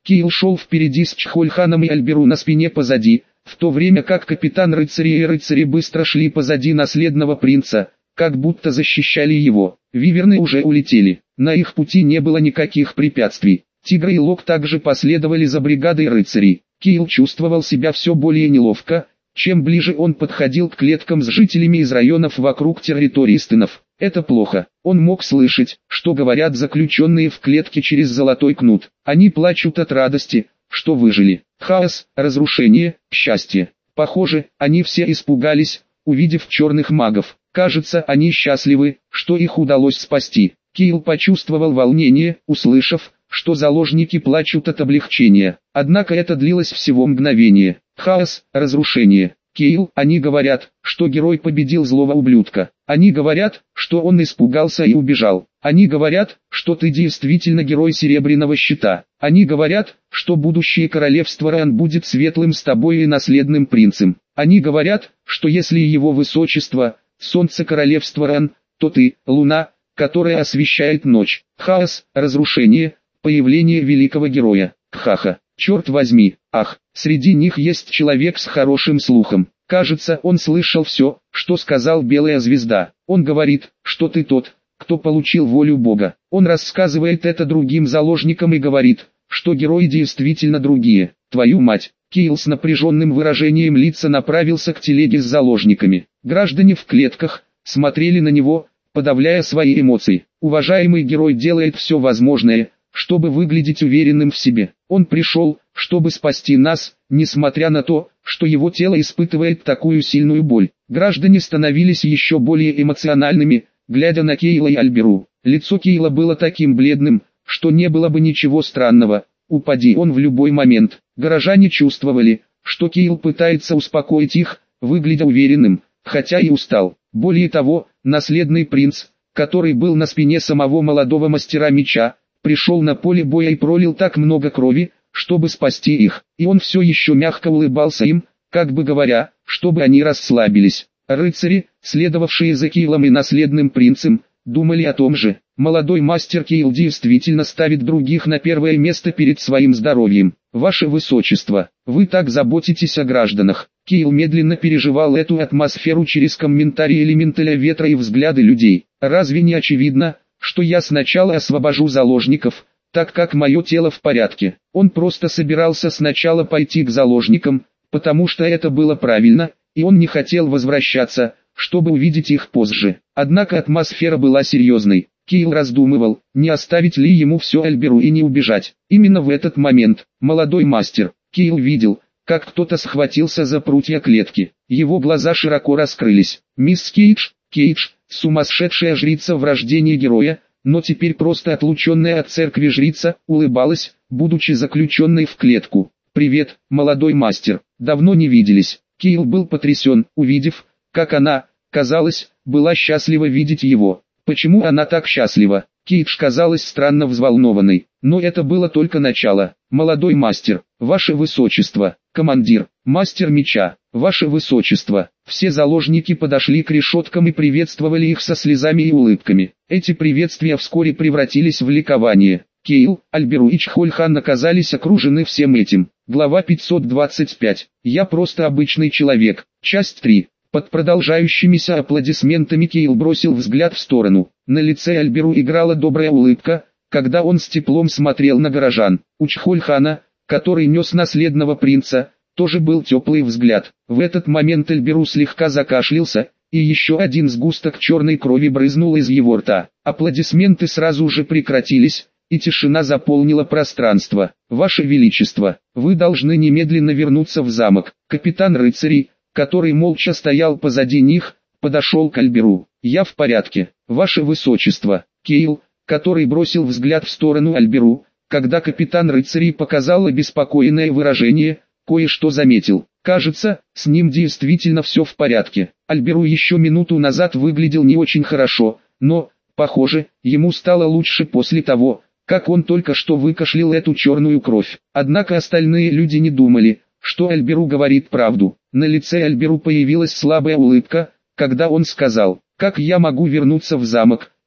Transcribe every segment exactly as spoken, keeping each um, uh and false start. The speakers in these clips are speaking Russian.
Кейл шел впереди с Чхольханом и Альберу на спине позади, в то время как капитан рыцарей и рыцари быстро шли позади наследного принца, как будто защищали его. Виверны уже улетели, на их пути не было никаких препятствий. Тигр и Лок также последовали за бригадой рыцарей. Кейл чувствовал себя все более неловко, чем ближе он подходил к клеткам с жителями из районов вокруг территории Стынов. Это плохо. Он мог слышать, что говорят заключенные в клетке через золотой кнут. Они плачут от радости, что выжили. Хаос, разрушение, счастье. Похоже, они все испугались, увидев черных магов. Кажется, они счастливы, что их удалось спасти. Кейл почувствовал волнение, услышав, что заложники плачут от облегчения. Однако это длилось всего мгновение. Хаос, разрушение. Кейл, они говорят, что герой победил злого ублюдка. Они говорят, что он испугался и убежал. Они говорят, что ты действительно герой Серебряного Щита. Они говорят, что будущее королевство Ран будет светлым с тобой и наследным принцем. Они говорят, что если его высочество, солнце королевства Ран, то ты, луна, которая освещает ночь. Хаос, разрушение, появление великого героя. Кхаха. Черт возьми, ах, среди них есть человек с хорошим слухом. Кажется, он слышал все, что сказал Белая Звезда. Он говорит, что ты тот, кто получил волю Бога. Он рассказывает это другим заложникам и говорит, что герои действительно другие. Твою мать. Кейл с напряженным выражением лица направился к телеге с заложниками. Граждане в клетках смотрели на него, подавляя свои эмоции. Уважаемый герой делает все возможное, чтобы выглядеть уверенным в себе. Он пришел, чтобы спасти нас, несмотря на то, что его тело испытывает такую сильную боль. Граждане становились еще более эмоциональными, глядя на Кейла и Альберу. Лицо Кейла было таким бледным, что не было бы ничего странного, упади он в любой момент. Горожане чувствовали, что Кейл пытается успокоить их, выглядя уверенным, хотя и устал. Более того, наследный принц, который был на спине самого молодого мастера меча, пришел на поле боя и пролил так много крови, чтобы спасти их, и он все еще мягко улыбался им, как бы говоря, чтобы они расслабились. Рыцари, следовавшие за Кейлом и наследным принцем, думали о том же. Молодой мастер Кейл действительно ставит других на первое место перед своим здоровьем. Ваше Высочество, вы так заботитесь о гражданах. Кейл медленно переживал эту атмосферу через комментарии элементаля ветра и взгляды людей. Разве не очевидно, что я сначала освобожу заложников, так как мое тело в порядке? Он просто собирался сначала пойти к заложникам, потому что это было правильно, и он не хотел возвращаться, чтобы увидеть их позже. Однако атмосфера была серьезной. Кейл раздумывал, не оставить ли ему все Альберу и не убежать. Именно в этот момент, молодой мастер, Кейл видел, как кто-то схватился за прутья клетки. Его глаза широко раскрылись. Мисс Кейдж, Кейдж, сумасшедшая жрица в рождении героя, но теперь просто отлученная от церкви жрица, улыбалась, будучи заключенной в клетку. «Привет, молодой мастер, давно не виделись». Кейл был потрясен, увидев, как она, казалось, была счастлива видеть его. Почему она так счастлива? Кейдж казалась странно взволнованной, но это было только начало. «Молодой мастер, ваше высочество, командир, мастер меча, ваше высочество». Все заложники подошли к решеткам и приветствовали их со слезами и улыбками. Эти приветствия вскоре превратились в ликование. Кейл, Альберу и Чхольхан оказались окружены всем этим. Глава пятьсот двадцать пять. Я просто обычный человек. Часть три. Под продолжающимися аплодисментами Кейл бросил взгляд в сторону. На лице Альберу играла добрая улыбка, когда он с теплом смотрел на горожан. У Чхольхана, который нес наследного принца, тоже был теплый взгляд. В этот момент Альберу слегка закашлялся, и еще один сгусток черной крови брызнул из его рта. Аплодисменты сразу же прекратились, и тишина заполнила пространство. «Ваше Величество, вы должны немедленно вернуться в замок». Капитан рыцарей, который молча стоял позади них, подошел к Альберу. «Я в порядке, Ваше Высочество». Кейл, который бросил взгляд в сторону Альберу, когда капитан рыцарей показал обеспокоенное выражение, кое-что заметил. Кажется, с ним действительно все в порядке. Альберу еще минуту назад выглядел не очень хорошо, но, похоже, ему стало лучше после того, как он только что выкашлял эту черную кровь. Однако остальные люди не думали, что Альберу говорит правду. На лице Альберу появилась слабая улыбка, когда он сказал: «Как я могу вернуться в замок,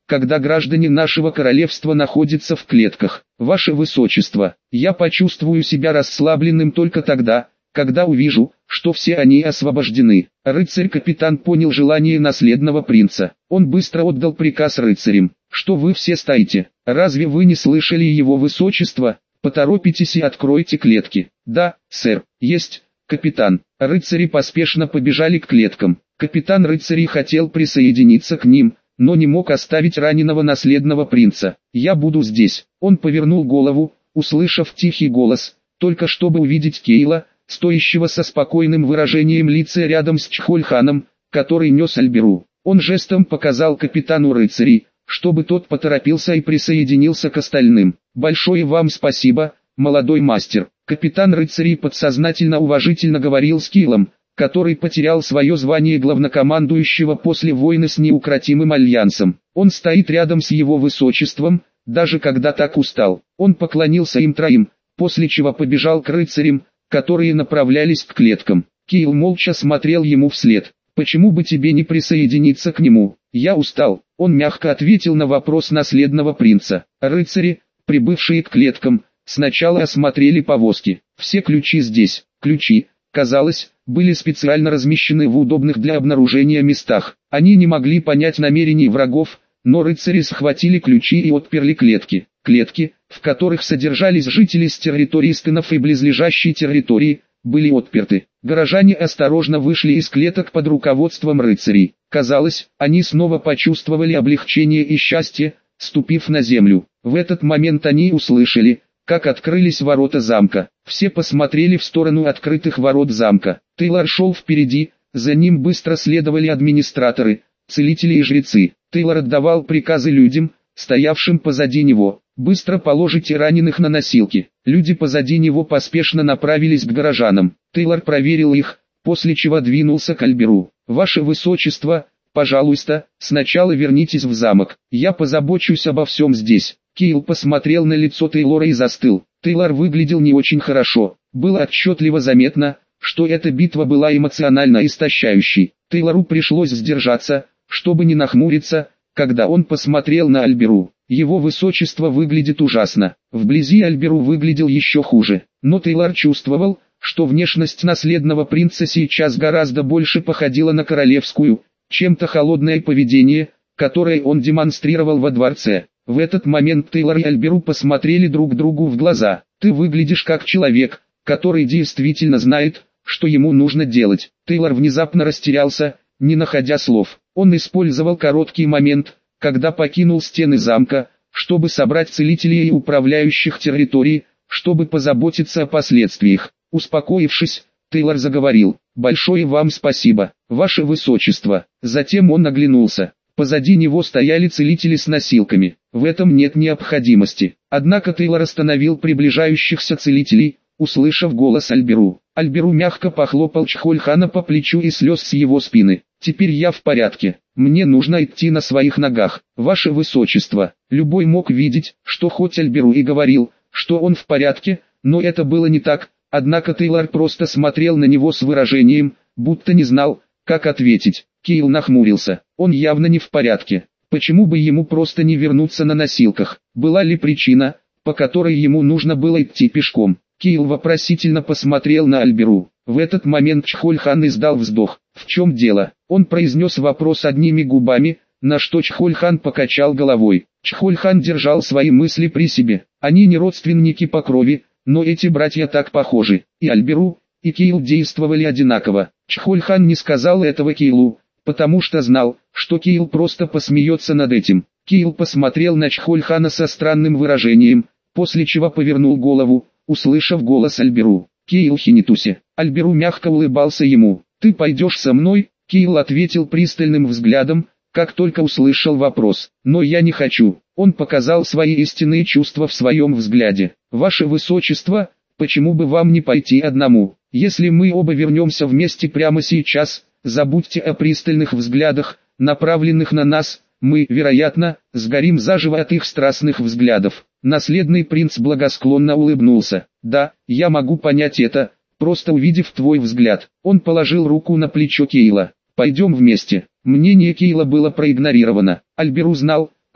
когда граждане нашего королевства находятся в клетках. Ваше Высочество, я почувствую себя расслабленным только тогда, когда увижу, что все они освобождены. Рыцарь-капитан понял желание наследного принца. Он быстро отдал приказ рыцарям, что вы все стоите. Разве вы не слышали его высочества? Поторопитесь и откройте клетки. Да, сэр, есть, капитан. Рыцари поспешно побежали к клеткам. Капитан рыцарей хотел присоединиться к ним, но не мог оставить раненого наследного принца. «Я буду здесь». Он повернул голову, услышав тихий голос, только чтобы увидеть Кейла, стоящего со спокойным выражением лица рядом с Чхольханом, который нес Альберу. Он жестом показал капитану рыцарей, чтобы тот поторопился и присоединился к остальным. «Большое вам спасибо, молодой мастер». Капитан рыцарей подсознательно уважительно говорил с Кейлом, который потерял свое звание главнокомандующего после войны с неукротимым альянсом. Он стоит рядом с его высочеством, даже когда так устал. Он поклонился им троим, после чего побежал к рыцарям, которые направлялись к клеткам. Кейл молча смотрел ему вслед. «Почему бы тебе не присоединиться к нему? Я устал». Он мягко ответил на вопрос наследного принца. Рыцари, прибывшие к клеткам, сначала осмотрели повозки. Все ключи здесь. Ключи, казалось, были специально размещены в удобных для обнаружения местах. Они не могли понять намерений врагов, но рыцари схватили ключи и отперли клетки. Клетки, в которых содержались жители с территории Стынов и близлежащей территории, были отперты. Горожане осторожно вышли из клеток под руководством рыцарей. Казалось, они снова почувствовали облегчение и счастье, ступив на землю. В этот момент они услышали, как открылись ворота замка. Все посмотрели в сторону открытых ворот замка. Тейлор шел впереди, за ним быстро следовали администраторы, целители и жрецы. Тейлор отдавал приказы людям, стоявшим позади него. «Быстро положите раненых на носилки». Люди позади него поспешно направились к горожанам. Тейлор проверил их, после чего двинулся к Альберу. «Ваше Высочество, пожалуйста, сначала вернитесь в замок. Я позабочусь обо всем здесь». Кейл посмотрел на лицо Тейлора и застыл. Тейлор выглядел не очень хорошо. Было отчетливо заметно, что эта битва была эмоционально истощающей. Тейлору пришлось сдержаться, чтобы не нахмуриться, когда он посмотрел на Альберу. Его высочество выглядит ужасно. Вблизи Альберу выглядел еще хуже. Но Тейлор чувствовал, что внешность наследного принца сейчас гораздо больше походила на королевскую, чем-то холодное поведение, которое он демонстрировал во дворце. В этот момент Тейлор и Альберу посмотрели друг другу в глаза. «Ты выглядишь как человек, который действительно знает, что ему нужно делать». Тейлор внезапно растерялся, не находя слов. Он использовал короткий момент, когда покинул стены замка, чтобы собрать целителей и управляющих территорией, чтобы позаботиться о последствиях. Успокоившись, Тейлор заговорил: «Большое вам спасибо, ваше высочество». Затем он оглянулся. Позади него стояли целители с носилками. В этом нет необходимости. Однако Тейлор остановил приближающихся целителей, услышав голос Альберу. Альберу мягко похлопал Чхольхана по плечу и слез с его спины. «Теперь я в порядке. Мне нужно идти на своих ногах, ваше высочество». Любой мог видеть, что хоть Альберу и говорил, что он в порядке, но это было не так, однако Тейлор просто смотрел на него с выражением, будто не знал, как ответить. Кейл нахмурился. Он явно не в порядке. Почему бы ему просто не вернуться на носилках? Была ли причина, по которой ему нужно было идти пешком? Кейл вопросительно посмотрел на Альберу. В этот момент Чхольхан издал вздох. «В чем дело?» Он произнес вопрос одними губами, на что Чхольхан покачал головой. Чхольхан держал свои мысли при себе. Они не родственники по крови, но эти братья так похожи. И Альберу, и Кейл действовали одинаково. Чхольхан не сказал этого Кейлу, потому что знал, что Кейл просто посмеется над этим. Кейл посмотрел на Чхольхана со странным выражением, после чего повернул голову, услышав голос Альберу. «Кейл Хинитуси». Альберу мягко улыбался ему. «Ты пойдешь со мной?» Кейл ответил пристальным взглядом, как только услышал вопрос. «Но я не хочу». Он показал свои истинные чувства в своем взгляде. «Ваше Высочество, почему бы вам не пойти одному? Если мы оба вернемся вместе прямо сейчас, забудьте о пристальных взглядах, направленных на нас, мы, вероятно, сгорим заживо от их страстных взглядов». Наследный принц благосклонно улыбнулся. «Да, я могу понять это, просто увидев твой взгляд». Он положил руку на плечо Кейла. «Пойдем вместе». Мнение Кейла было проигнорировано. Альберу знал,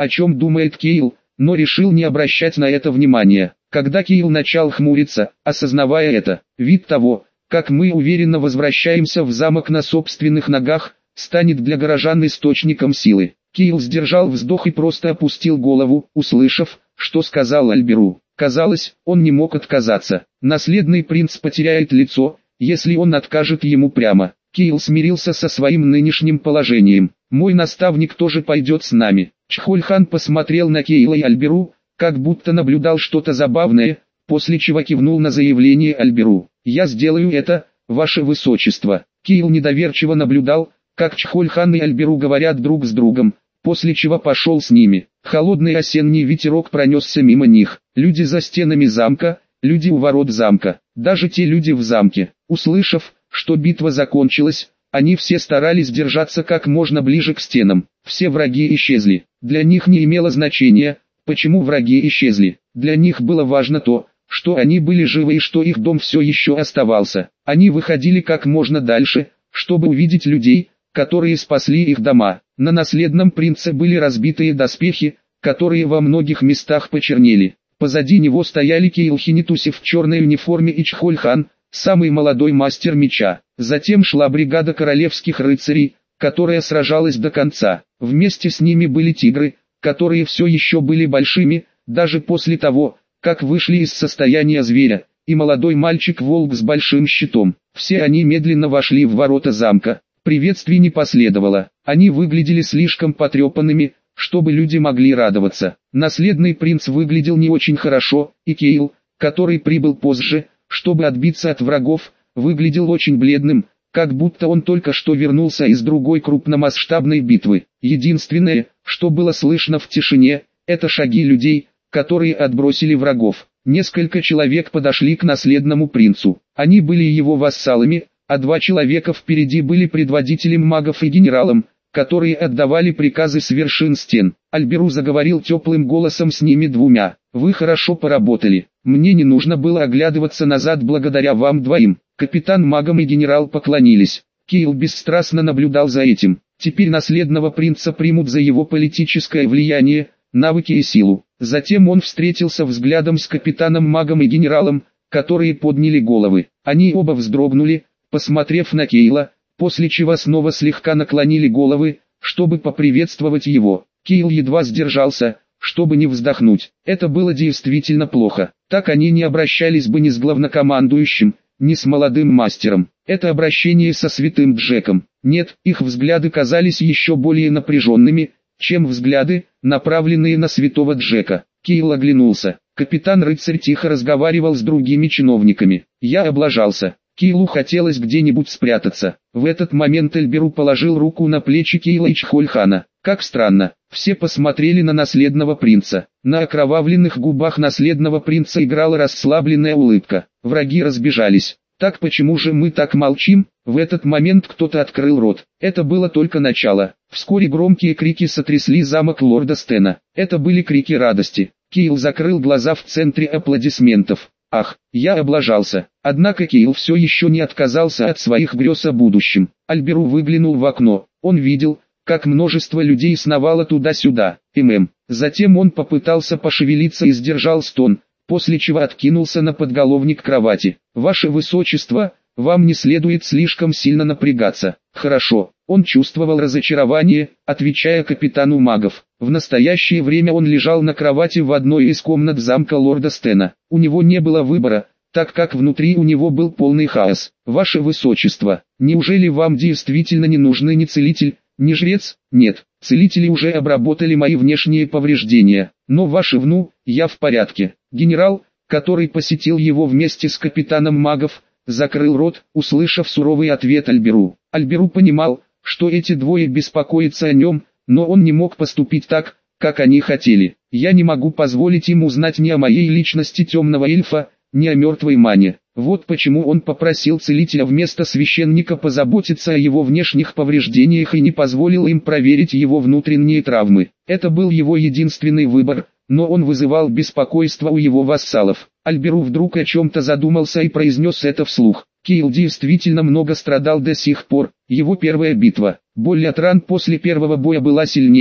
о чем думает Кейл, но решил не обращать на это внимания. Когда Кейл начал хмуриться, осознавая это, вид того, как мы уверенно возвращаемся в замок на собственных ногах, станет для горожан источником силы. Кейл сдержал вздох и просто опустил голову, услышав, что сказал Альберу. Казалось, он не мог отказаться. Наследный принц потеряет лицо, если он откажет ему прямо. Кейл смирился со своим нынешним положением. «Мой наставник тоже пойдет с нами». Чхольхан посмотрел на Кейла и Альберу, как будто наблюдал что-то забавное, после чего кивнул на заявление Альберу. «Я сделаю это, ваше высочество». Кейл недоверчиво наблюдал, как Чхольхан и Альберу говорят друг с другом, после чего пошел с ними. Холодный осенний ветерок пронесся мимо них. Люди за стенами замка, люди у ворот замка, даже те люди в замке. Услышав, что битва закончилась, они все старались держаться как можно ближе к стенам. Все враги исчезли. Для них не имело значения, почему враги исчезли. Для них было важно то, что они были живы и что их дом все еще оставался. Они выходили как можно дальше, чтобы увидеть людей, которые спасли их дома. На наследном принце были разбитые доспехи, которые во многих местах почернели. Позади него стояли Кейл Хинитуси в черной униформе и Чхольхан, самый молодой мастер меча. Затем шла бригада королевских рыцарей, которая сражалась до конца. Вместе с ними были тигры, которые все еще были большими, даже после того, как вышли из состояния зверя, и молодой мальчик-волк с большим щитом. Все они медленно вошли в ворота замка. Приветствий не последовало, они выглядели слишком потрепанными, чтобы люди могли радоваться. Наследный принц выглядел не очень хорошо, и Кейл, который прибыл позже, чтобы отбиться от врагов, выглядел очень бледным, как будто он только что вернулся из другой крупномасштабной битвы. Единственное, что было слышно в тишине, это шаги людей, которые отбросили врагов. Несколько человек подошли к наследному принцу. Они были его вассалами, а два человека впереди были предводителем магов и генералом, которые отдавали приказы с вершин стен. Альберу заговорил теплым голосом с ними двумя. «Вы хорошо поработали. Мне не нужно было оглядываться назад благодаря вам двоим». Капитан магом и генерал поклонились. Кейл бесстрастно наблюдал за этим. Теперь наследного принца примут за его политическое влияние, навыки и силу. Затем он встретился взглядом с капитаном магом и генералом, которые подняли головы. Они оба вздрогнули, посмотрев на Кейла, после чего снова слегка наклонили головы, чтобы поприветствовать его. Кейл едва сдержался, чтобы не вздохнуть. Это было действительно плохо. Так они не обращались бы ни с главнокомандующим, ни с молодым мастером. Это обращение со святым Джеком. Нет, их взгляды казались еще более напряженными, чем взгляды, направленные на святого Джека. Кейл оглянулся. Капитан-рыцарь тихо разговаривал с другими чиновниками. Я облажался. Кейлу хотелось где-нибудь спрятаться. В этот момент Альберу положил руку на плечи Кейла и Чхольхана. Как странно, все посмотрели на наследного принца. На окровавленных губах наследного принца играла расслабленная улыбка. Враги разбежались. Так почему же мы так молчим? В этот момент кто-то открыл рот. Это было только начало. Вскоре громкие крики сотрясли замок лорда Стена. Это были крики радости. Кейл закрыл глаза в центре аплодисментов. Ах, я облажался. Однако Кейл все еще не отказался от своих грез о будущем. Альберу выглянул в окно. Он видел, как множество людей сновало туда-сюда. ММ. Затем он попытался пошевелиться и сдержал стон, после чего откинулся на подголовник кровати. «Ваше Высочество, вам не следует слишком сильно напрягаться». «Хорошо». Он чувствовал разочарование, отвечая капитану магов. В настоящее время он лежал на кровати в одной из комнат замка лорда Стена. У него не было выбора, так как внутри у него был полный хаос. «Ваше Высочество, неужели вам действительно не нужны ни целитель, ни жрец?» «Нет, целители уже обработали мои внешние повреждения, но ваше вну, я в порядке». Генерал, который посетил его вместе с капитаном магов, закрыл рот, услышав суровый ответ Альберу. Альберу понимал, что эти двое беспокоятся о нем, но он не мог поступить так, как они хотели. «Я не могу позволить им узнать ни о моей личности темного эльфа, ни о мертвой мане». Вот почему он попросил целителя вместо священника позаботиться о его внешних повреждениях и не позволил им проверить его внутренние травмы. Это был его единственный выбор, но он вызывал беспокойство у его вассалов. Альберу вдруг о чем-то задумался и произнес это вслух. Кейл действительно много страдал до сих пор. Его первая битва, боль от ран после первого боя была сильнее,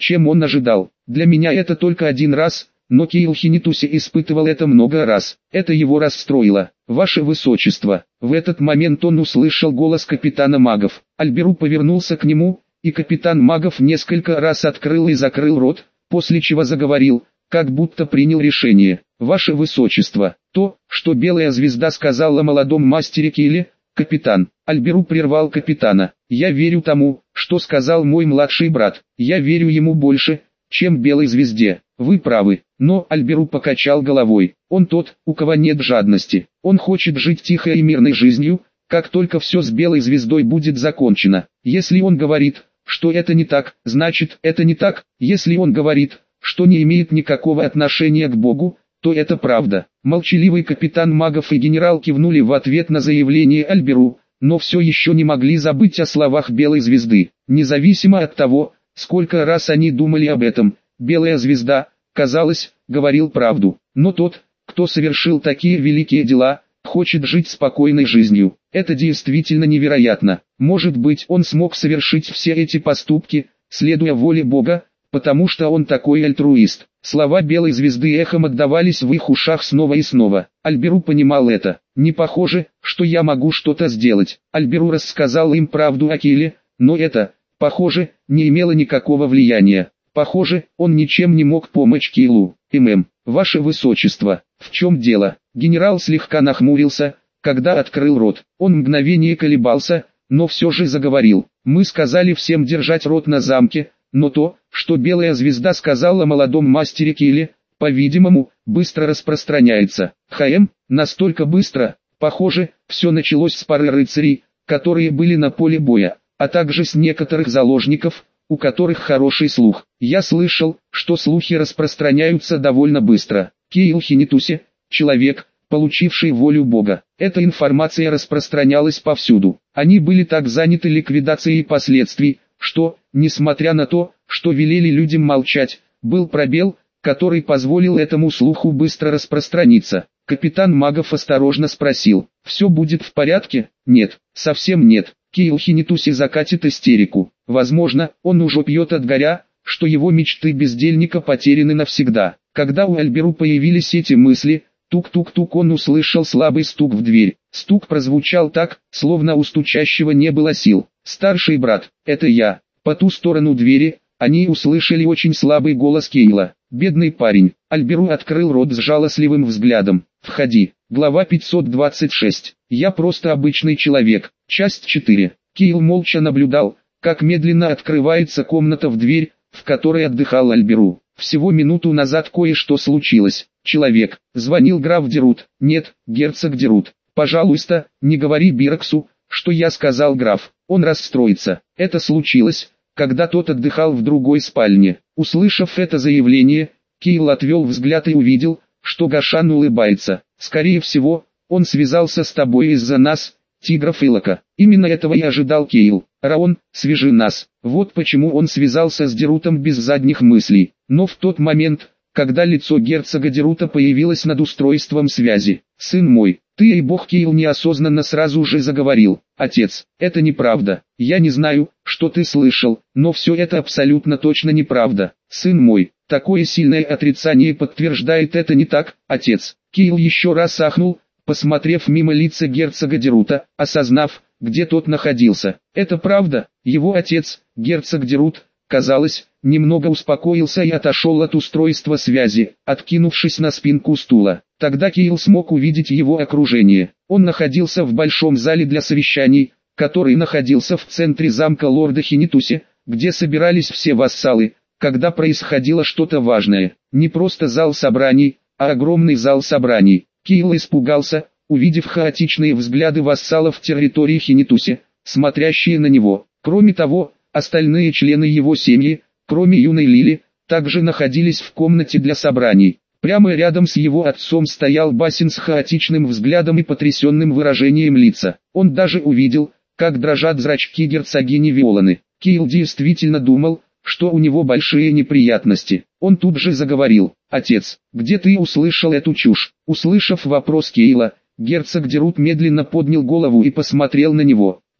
чем он ожидал. Для меня это только один раз, но Кейл Хинитуси испытывал это много раз. Это его расстроило. «Ваше Высочество». В этот момент он услышал голос капитана магов. Альберу повернулся к нему, и капитан магов несколько раз открыл и закрыл рот, после чего заговорил, как будто принял решение. «Ваше Высочество, то, что Белая Звезда сказала о молодом мастере Кейле, капитан». Альберу прервал капитана. «Я верю тому, что сказал мой младший брат. Я верю ему больше, чем Белой Звезде. Вы правы». Но Альберу покачал головой. Он тот, у кого нет жадности. Он хочет жить тихой и мирной жизнью, как только все с Белой Звездой будет закончено. Если он говорит, что это не так, значит это не так. Если он говорит, что не имеет никакого отношения к Богу, то это правда. Молчаливый капитан магов и генерал кивнули в ответ на заявление Альберу, но все еще не могли забыть о словах Белой Звезды. Независимо от того, сколько раз они думали об этом, Белая Звезда, казалось, говорил правду. Но тот, кто совершил такие великие дела, хочет жить спокойной жизнью. Это действительно невероятно. Может быть, он смог совершить все эти поступки, следуя воле Бога, потому что он такой альтруист. Слова Белой Звезды эхом отдавались в их ушах снова и снова. Альберу понимал это. Не похоже, что я могу что-то сделать. Альберу рассказал им правду о Кейле, но это, похоже, не имело никакого влияния. Похоже, он ничем не мог помочь Кейлу. «ММ, Ваше Высочество, в чем дело?» Генерал слегка нахмурился, когда открыл рот. Он мгновение колебался, но все же заговорил. «Мы сказали всем держать рот на замке, но то, что Белая Звезда сказала молодом мастере Кейле, по-видимому, быстро распространяется. ХМ, настолько быстро, похоже, все началось с пары рыцарей, которые были на поле боя, а также с некоторых заложников, у которых хороший слух. Я слышал, что слухи распространяются довольно быстро. Кейл Хинитуси, человек, получивший волю Бога. Эта информация распространялась повсюду. Они были так заняты ликвидацией последствий, что, несмотря на то, что велели людям молчать, был пробел, который позволил этому слуху быстро распространиться. Капитан магов осторожно спросил: «Все будет в порядке?» «Нет, совсем нет». Кейл Хинитуси закатит истерику. Возможно, он уже пьет от горя, что его мечты бездельника потеряны навсегда. Когда у Альберу появились эти мысли, тук-тук-тук, он услышал слабый стук в дверь. Стук прозвучал так, словно у стучащего не было сил. «Старший брат, это я». По ту сторону двери, они услышали очень слабый голос Кейла. «Бедный парень». Альберу открыл рот с жалостливым взглядом. «Входи». Глава пятьсот двадцать шесть. «Я просто обычный человек». Часть четыре. Кейл молча наблюдал, как медленно открывается комната в дверь, в которой отдыхал Альберу. Всего минуту назад кое-что случилось. «Человек», — звонил граф Дерут. «Нет, герцог Дерут. Пожалуйста, не говори Бироксу, что я сказал граф. Он расстроится». Это случилось, когда тот отдыхал в другой спальне. Услышав это заявление, Кейл отвел взгляд и увидел, что Гашан улыбается. «Скорее всего, он связался с тобой из-за нас, тигров Илока». Именно этого и ожидал Кейл. «Раон, свяжи нас». Вот почему он связался с Дерутом без задних мыслей. Но в тот момент, когда лицо герцога Дерута появилось над устройством связи: «Сын мой, ты и бог». Кейл неосознанно сразу же заговорил: «Отец, это неправда. Я не знаю, что ты слышал, но все это абсолютно точно неправда. Сын мой, такое сильное отрицание подтверждает это не так, отец». Кейл еще раз ахнул, посмотрев мимо лица герцога Дерута, осознав, где тот находился. Это правда. Его отец, герцог Дерут, казалось, немного успокоился и отошел от устройства связи, откинувшись на спинку стула. Тогда Кейл смог увидеть его окружение. Он находился в большом зале для совещаний, который находился в центре замка лорда Хинитуси, где собирались все вассалы, когда происходило что-то важное. Не просто зал собраний, а огромный зал собраний. Кейл испугался, увидев хаотичные взгляды вассалов территории Хинитуси, смотрящие на него. Кроме того, остальные члены его семьи, кроме юной Лили, также находились в комнате для собраний. Прямо рядом с его отцом стоял Басин с хаотичным взглядом и потрясенным выражением лица. Он даже увидел, как дрожат зрачки герцогини Виоланы. Кейл действительно думал, что у него большие неприятности. Он тут же заговорил: «Отец, где ты услышал эту чушь?» Услышав вопрос Кейла, герцог Дерут медленно поднял голову и посмотрел на него.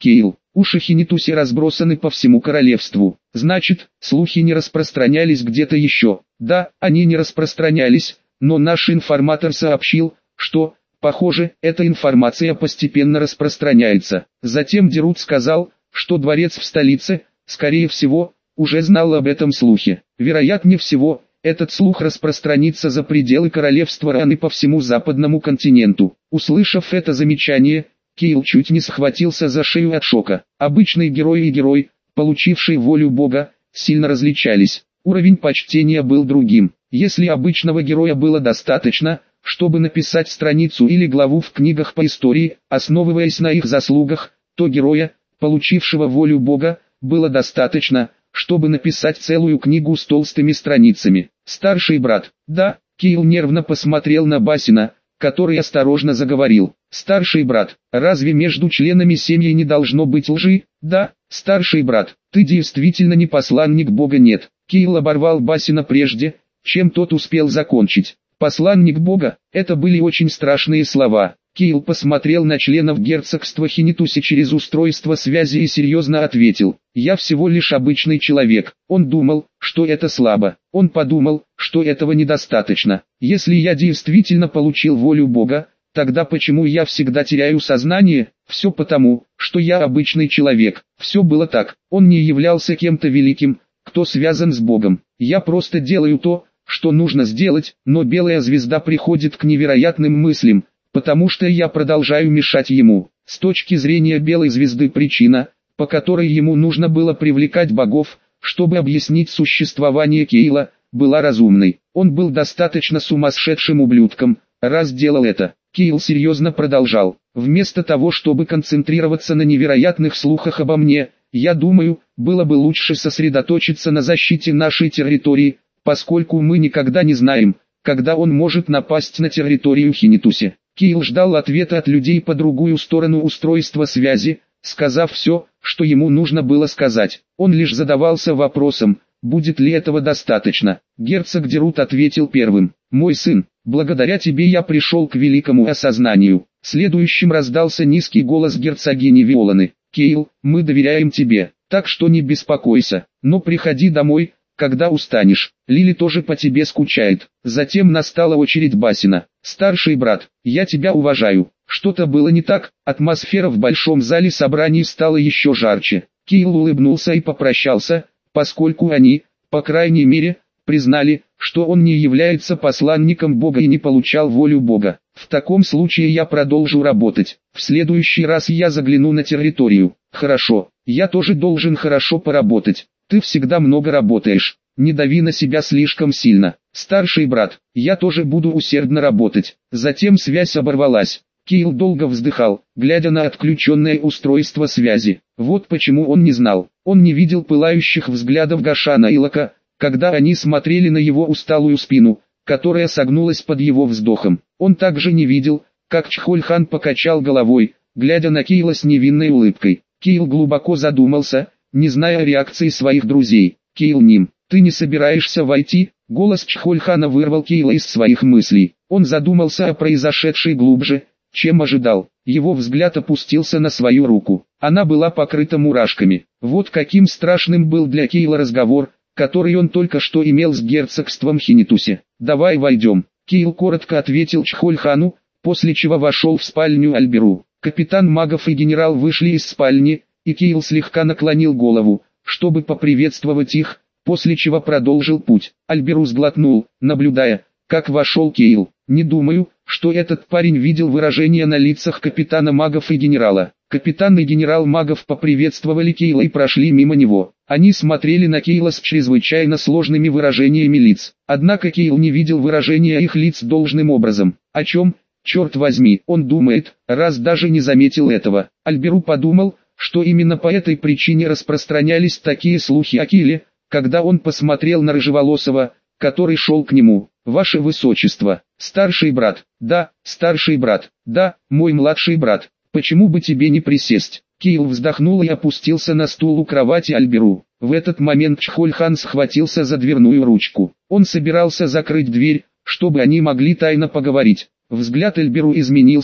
Кейл, уши Хинитуси разбросаны по всему королевству. Значит, слухи не распространялись где-то еще. Да, они не распространялись, но наш информатор сообщил, что, похоже, эта информация постепенно распространяется. Затем Дерут сказал, что дворец в столице, скорее всего, уже знал об этом слухе. Вероятнее всего, этот слух распространится за пределы королевства Ран и по всему западному континенту. Услышав это замечание, Кейл чуть не схватился за шею от шока. Обычный герой и герой, получивший волю Бога, сильно различались. Уровень почтения был другим. Если обычного героя было достаточно, чтобы написать страницу или главу в книгах по истории, основываясь на их заслугах, то героя, получившего волю Бога, было достаточно, чтобы написать целую книгу с толстыми страницами. Старший брат. Да, Кейл нервно посмотрел на Басина, который осторожно заговорил. Старший брат, разве между членами семьи не должно быть лжи? Да, старший брат, ты действительно не посланник Бога? Нет. Кейл оборвал Басина прежде, чем тот успел закончить. Посланник Бога, это были очень страшные слова. Кейл посмотрел на членов герцогства Хинитуси через устройство связи и серьезно ответил: «Я всего лишь обычный человек». Он думал, что это слабо. Он подумал, что этого недостаточно. Если я действительно получил волю Бога, тогда почему я всегда теряю сознание? Все потому, что я обычный человек. Все было так. Он не являлся кем-то великим, кто связан с Богом. Я просто делаю то, что нужно сделать, но белая звезда приходит к невероятным мыслям, потому что я продолжаю мешать ему. С точки зрения белой звезды причина, по которой ему нужно было привлекать богов, чтобы объяснить существование Кейла, была разумной. Он был достаточно сумасшедшим ублюдком, раз делал это. Кейл серьезно продолжал: «Вместо того, чтобы концентрироваться на невероятных слухах обо мне, я думаю, было бы лучше сосредоточиться на защите нашей территории, поскольку мы никогда не знаем, когда он может напасть на территорию Хинитуси». Кейл ждал ответа от людей по другую сторону устройства связи, сказав все, что ему нужно было сказать. Он лишь задавался вопросом, будет ли этого достаточно. Герцог Дерут ответил первым: «Мой сын, благодаря тебе я пришел к великому осознанию». Следующим раздался низкий голос герцогини Виоланы: «Кейл, мы доверяем тебе, так что не беспокойся, но приходи домой, когда устанешь. Лили тоже по тебе скучает». Затем настала очередь Басина: «Старший брат, я тебя уважаю». Что-то было не так, атмосфера в большом зале собраний стала еще жарче. Кейл улыбнулся и попрощался, поскольку они, по крайней мере, признали, что он не является посланником Бога и не получал волю Бога. «В таком случае я продолжу работать. В следующий раз я загляну на территорию». «Хорошо, я тоже должен хорошо поработать. Ты всегда много работаешь. Не дави на себя слишком сильно. Старший брат, я тоже буду усердно работать». Затем связь оборвалась. Кейл долго вздыхал, глядя на отключенное устройство связи. Вот почему он не знал. Он не видел пылающих взглядов Гашана и Лака, когда они смотрели на его усталую спину, которая согнулась под его вздохом. Он также не видел, как Чхольхан покачал головой, глядя на Кейла с невинной улыбкой. Кейл глубоко задумался, не зная реакции своих друзей. «Кейл Ним, ты не собираешься войти?» Голос Чхольхана вырвал Кейла из своих мыслей. Он задумался о произошедшей глубже, чем ожидал. Его взгляд опустился на свою руку. Она была покрыта мурашками. Вот каким страшным был для Кейла разговор, который он только что имел с герцогством Хинитуси. «Давай войдем». Кейл коротко ответил Чхольхану, после чего вошел в спальню Альберу. Капитан магов и генерал вышли из спальни, и Кейл слегка наклонил голову, чтобы поприветствовать их, после чего продолжил путь. Альберу сглотнул, наблюдая, как вошел Кейл. «Не думаю, что этот парень видел выражение на лицах капитана магов и генерала». Капитан и генерал магов поприветствовали Кейла и прошли мимо него. Они смотрели на Кейла с чрезвычайно сложными выражениями лиц. Однако Кейл не видел выражения их лиц должным образом. О чем, черт возьми, он думает, раз даже не заметил этого? Альберу подумал, что именно по этой причине распространялись такие слухи о Кейле, когда он посмотрел на Рыжеволосого, который шел к нему. «Ваше Высочество, старший брат». «Да, старший брат. Да, мой младший брат. Почему бы тебе не присесть?» Кейл вздохнул и опустился на стул у кровати Альберу. В этот момент Чхольхан схватился за дверную ручку. Он собирался закрыть дверь, чтобы они могли тайно поговорить. Взгляд Альберу изменился,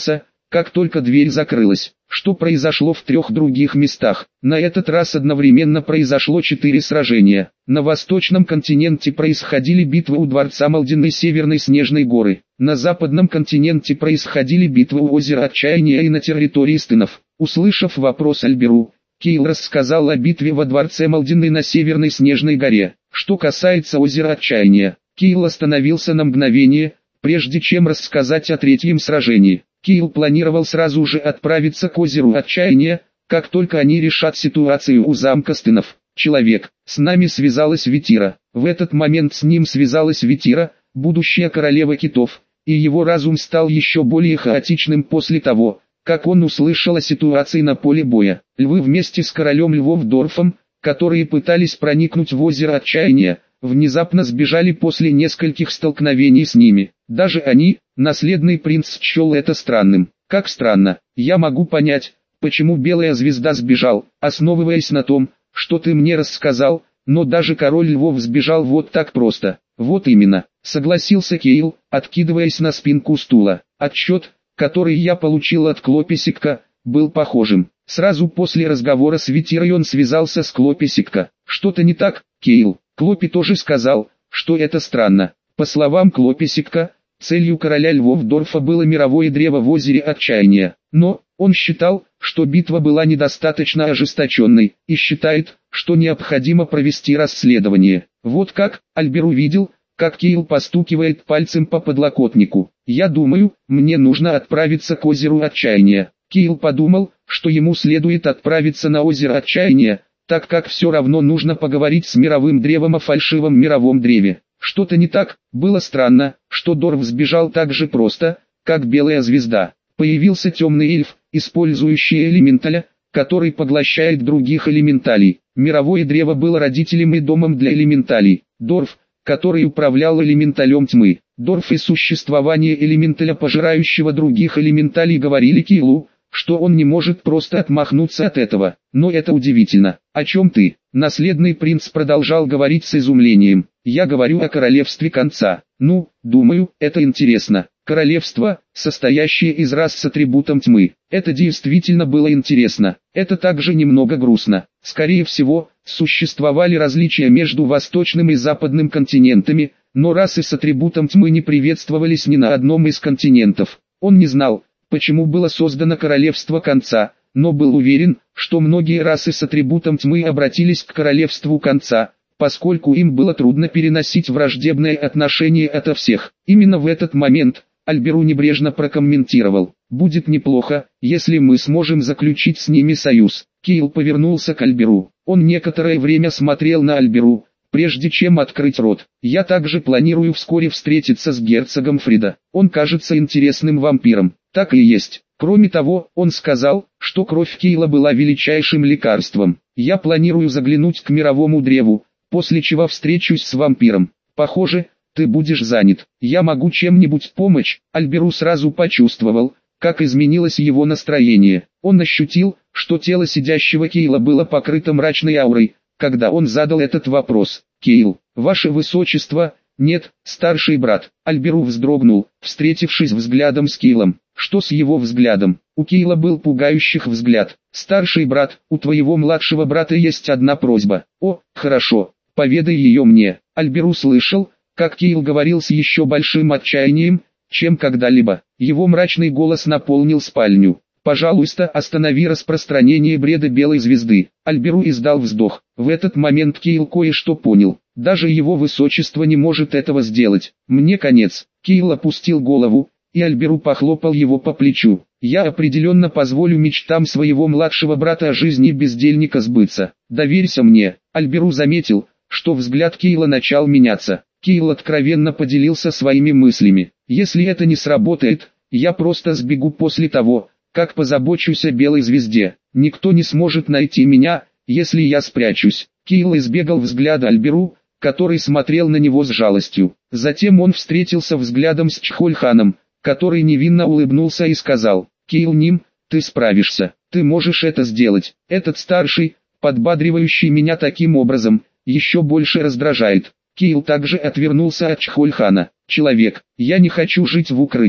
как только дверь закрылась. Что произошло в трех других местах? На этот раз одновременно произошло четыре сражения. На восточном континенте происходили битвы у дворца Малдин и Северной Снежной горы. На западном континенте происходили битвы у озера Отчаяния и на территории Стынов. Услышав вопрос Альберу, Кейл рассказал о битве во дворце Малдин и на Северной Снежной горе. Что касается озера Отчаяния, Кейл остановился на мгновение, прежде чем рассказать о третьем сражении. Кейл планировал сразу же отправиться к озеру Отчаяния, как только они решат ситуацию у замка Стынов. Человек, с нами связалась Ветира. В этот момент с ним связалась Ветира, будущая королева китов, и его разум стал еще более хаотичным после того, как он услышал о ситуации на поле боя. Львы вместе с королем львов Дорфом, которые пытались проникнуть в озеро Отчаяния, внезапно сбежали после нескольких столкновений с ними. Даже они, наследный принц, счел это странным. Как странно, я могу понять, почему Белая Звезда сбежал, основываясь на том, что ты мне рассказал, но даже король львов сбежал вот так просто. Вот именно, согласился Кейл, откидываясь на спинку стула. Отчет, который я получил от Клописикка, был похожим. Сразу после разговора с Ветирой он связался с Клописикка. Что-то не так, Кейл. Клопи тоже сказал, что это странно. По словам Клописикка, целью короля львов Дорфа было мировое древо в озере Отчаяния. Но, он считал, что битва была недостаточно ожесточенной, и считает, что необходимо провести расследование. Вот как, Альбер увидел, как Кейл постукивает пальцем по подлокотнику. Я думаю, мне нужно отправиться к озеру Отчаяния. Кейл подумал, что ему следует отправиться на озеро Отчаяния, так как все равно нужно поговорить с мировым древом о фальшивом мировом древе. Что-то не так, было странно, что Дорф сбежал так же просто, как Белая Звезда. Появился темный эльф, использующий элементаля, который поглощает других элементалей. Мировое древо было родителем и домом для элементалей. Дорф, который управлял элементалем тьмы. Дорф и существование элементаля, пожирающего других элементалей, говорили Кейлу, что он не может просто отмахнуться от этого. Но это удивительно. О чем ты? Наследный принц продолжал говорить с изумлением. Я говорю о королевстве конца. Ну, думаю, это интересно. Королевство, состоящее из рас с атрибутом тьмы. Это действительно было интересно. Это также немного грустно. Скорее всего, существовали различия между восточным и западным континентами, но расы с атрибутом тьмы не приветствовались ни на одном из континентов. Он не знал, почему было создано королевство конца, но был уверен, что многие расы с атрибутом тьмы обратились к королевству конца, поскольку им было трудно переносить враждебное отношение ото всех. Именно в этот момент Альберу небрежно прокомментировал: «Будет неплохо, если мы сможем заключить с ними союз». Кейл повернулся к Альберу. Он некоторое время смотрел на Альберу, прежде чем открыть рот. «Я также планирую вскоре встретиться с герцогом Фрида. Он кажется интересным вампиром». Так и есть. Кроме того, он сказал, что кровь Кейла была величайшим лекарством. «Я планирую заглянуть к мировому древу, после чего встречусь с вампиром. Похоже, ты будешь занят. Я могу чем-нибудь помочь?» Альберу сразу почувствовал, как изменилось его настроение. Он ощутил, что тело сидящего Кейла было покрыто мрачной аурой, когда он задал этот вопрос. «Кейл, ваше высочество...» «Нет, старший брат». Альберу вздрогнул, встретившись взглядом с Кейлом. Что с его взглядом? У Кейла был пугающий взгляд. «Старший брат, у твоего младшего брата есть одна просьба». «О, хорошо, поведай ее мне». Альберу слышал, как Кейл говорил с еще большим отчаянием, чем когда-либо. Его мрачный голос наполнил спальню. «Пожалуйста, останови распространение бреда Белой Звезды». Альберу издал вздох. В этот момент Кейл кое-что понял. Даже его высочество не может этого сделать. «Мне конец». Кейл опустил голову, и Альберу похлопал его по плечу. «Я определенно позволю мечтам своего младшего брата о жизни бездельника сбыться. Доверься мне». Альберу заметил, что взгляд Кейла начал меняться. Кейл откровенно поделился своими мыслями. «Если это не сработает, я просто сбегу после того, как позабочусь о Белой Звезде. Никто не сможет найти меня, если я спрячусь». Кейл избегал взгляда Альберу, который смотрел на него с жалостью. Затем он встретился взглядом с Чхольханом, который невинно улыбнулся и сказал: «Кейл Ним, ты справишься, ты можешь это сделать». Этот старший, подбадривающий меня таким образом, еще больше раздражает. Кейл также отвернулся от Чхольхана. «Человек, я не хочу жить в укрытии.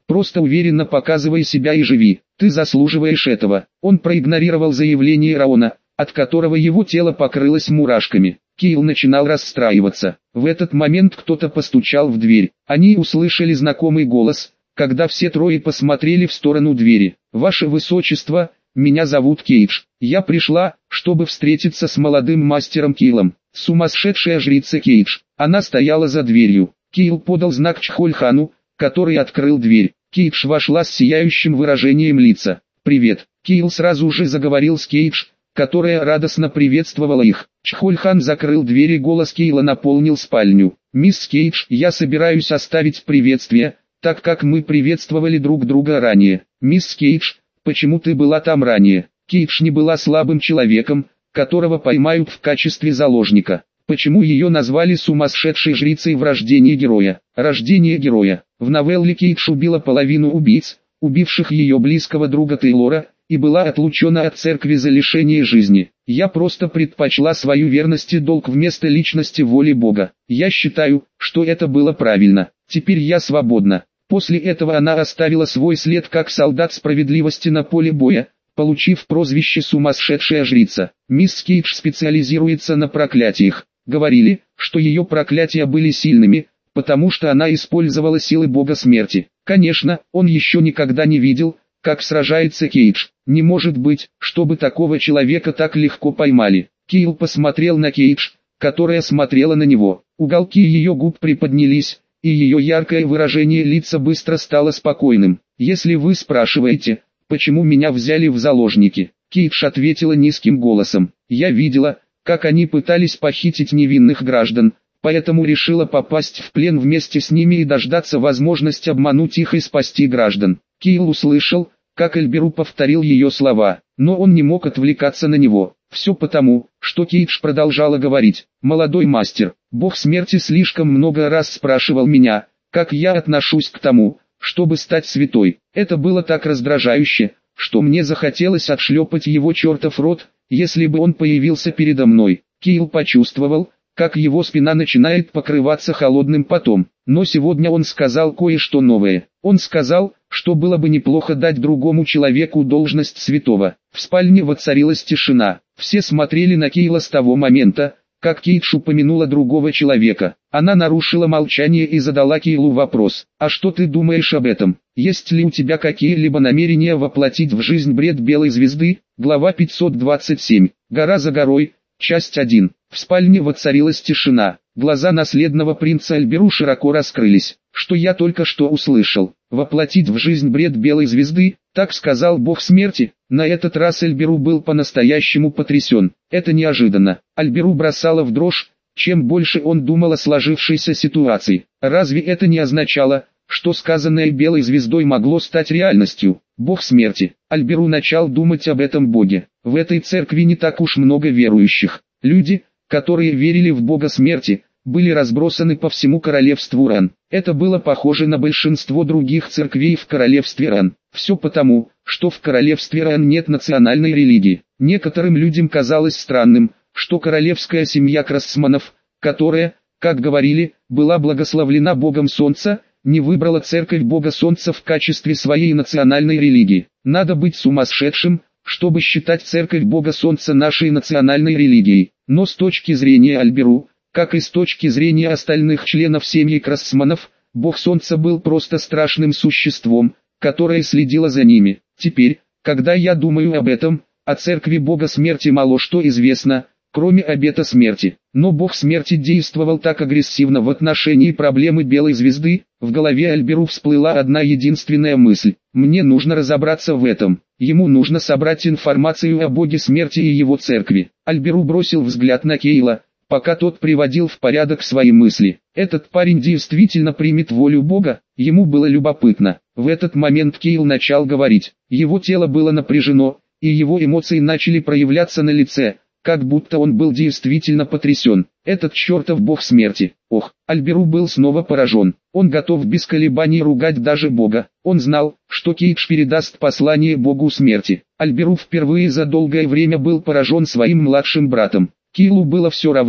Просто уверенно показывай себя и живи, ты заслуживаешь этого. Он проигнорировал заявление Раона, от которого его тело покрылось мурашками. Кейл начинал расстраиваться. В этот момент кто-то постучал в дверь. Они услышали знакомый голос, когда все трое посмотрели в сторону двери. «Ваше Высочество, меня зовут Кейдж. Я пришла, чтобы встретиться с молодым мастером Кейлом». Сумасшедшая жрица Кейдж. Она стояла за дверью. Кейл подал знак Чхольхану, который открыл дверь. Кейдж вошла с сияющим выражением лица. «Привет». Кейл сразу же заговорил с Кейдж, которая радостно приветствовала их. Чхольхан закрыл дверь и голос Кейла наполнил спальню. «Мисс Кейдж, я собираюсь оставить приветствие, так как мы приветствовали друг друга ранее. Мисс Кейдж, почему ты была там ранее?» Кейдж не была слабым человеком, которого поймают в качестве заложника. Почему ее назвали сумасшедшей жрицей в рождении героя? Рождение героя. В новелле Кейдж убила половину убийц, убивших ее близкого друга Тейлора, и была отлучена от церкви за лишение жизни. Я просто предпочла свою верность и долг вместо личности воли Бога. Я считаю, что это было правильно. Теперь я свободна. После этого она оставила свой след как солдат справедливости на поле боя, получив прозвище «сумасшедшая жрица». Мисс Кейдж специализируется на проклятиях. Говорили, что ее проклятия были сильными, потому что она использовала силы бога смерти. Конечно, он еще никогда не видел, как сражается Кейдж. Не может быть, чтобы такого человека так легко поймали. Кейл посмотрел на Кейдж, которая смотрела на него. Уголки ее губ приподнялись, и ее яркое выражение лица быстро стало спокойным. «Если вы спрашиваете, почему меня взяли в заложники?» Кейдж ответила низким голосом. «Я видела, как они пытались похитить невинных граждан, поэтому решила попасть в плен вместе с ними и дождаться возможности обмануть их и спасти граждан». Кейл услышал, как Эльберу повторил ее слова, но он не мог отвлекаться на него. Все потому, что Кейдж продолжала говорить. «Молодой мастер, бог смерти слишком много раз спрашивал меня, как я отношусь к тому, чтобы стать святой. Это было так раздражающе, что мне захотелось отшлепать его чертов рот, если бы он появился передо мной». Кейл почувствовал, как его спина начинает покрываться холодным потом. Но сегодня он сказал кое-что новое. Он сказал, что было бы неплохо дать другому человеку должность святого. В спальне воцарилась тишина. Все смотрели на Кейла с того момента, как Кейдж упомянула другого человека. Она нарушила молчание и задала Кейлу вопрос. «А что ты думаешь об этом? Есть ли у тебя какие-либо намерения воплотить в жизнь бред белой звезды?» Глава пятьсот двадцать семь. Гора за горой. Часть один. В спальне воцарилась тишина. Глаза наследного принца Эльберу широко раскрылись. «Что я только что услышал? Воплотить в жизнь бред белой звезды?» Так сказал бог смерти. На этот раз Эльберу был по-настоящему потрясен. Это неожиданно. Эльберу бросало в дрожь, чем больше он думал о сложившейся ситуации. Разве это не означало, что сказанное белой звездой могло стать реальностью? Бог смерти. Эльберу начал думать об этом боге. В этой церкви не так уж много верующих. Люди, которые верили в бога смерти, были разбросаны по всему королевству Ран. Это было похоже на большинство других церквей в королевстве Ран. Все потому, что в королевстве Ран нет национальной религии. Некоторым людям казалось странным, что королевская семья Красманов, которая, как говорили, была благословлена богом солнца, не выбрала церковь бога солнца в качестве своей национальной религии. Надо быть сумасшедшим, чтобы считать церковь бога солнца нашей национальной религией. Но с точки зрения Эльберу, как и с точки зрения остальных членов семьи Красманов, бог солнца был просто страшным существом, которое следило за ними. Теперь, когда я думаю об этом, о церкви бога смерти мало что известно, кроме обета смерти. Но бог смерти действовал так агрессивно в отношении проблемы белой звезды. В голове Эльберу всплыла одна единственная мысль. Мне нужно разобраться в этом. Ему нужно собрать информацию о боге смерти и его церкви. Эльберу бросил взгляд на Кейла, пока тот приводил в порядок свои мысли. Этот парень действительно примет волю Бога? Ему было любопытно. В этот момент Кейл начал говорить. Его тело было напряжено, и его эмоции начали проявляться на лице, как будто он был действительно потрясен. Этот чертов бог смерти. Ох, Эльберу был снова поражен. Он готов без колебаний ругать даже Бога. Он знал, что Кейдж передаст послание богу смерти. Эльберу впервые за долгое время был поражен своим младшим братом. Кейлу было все равно,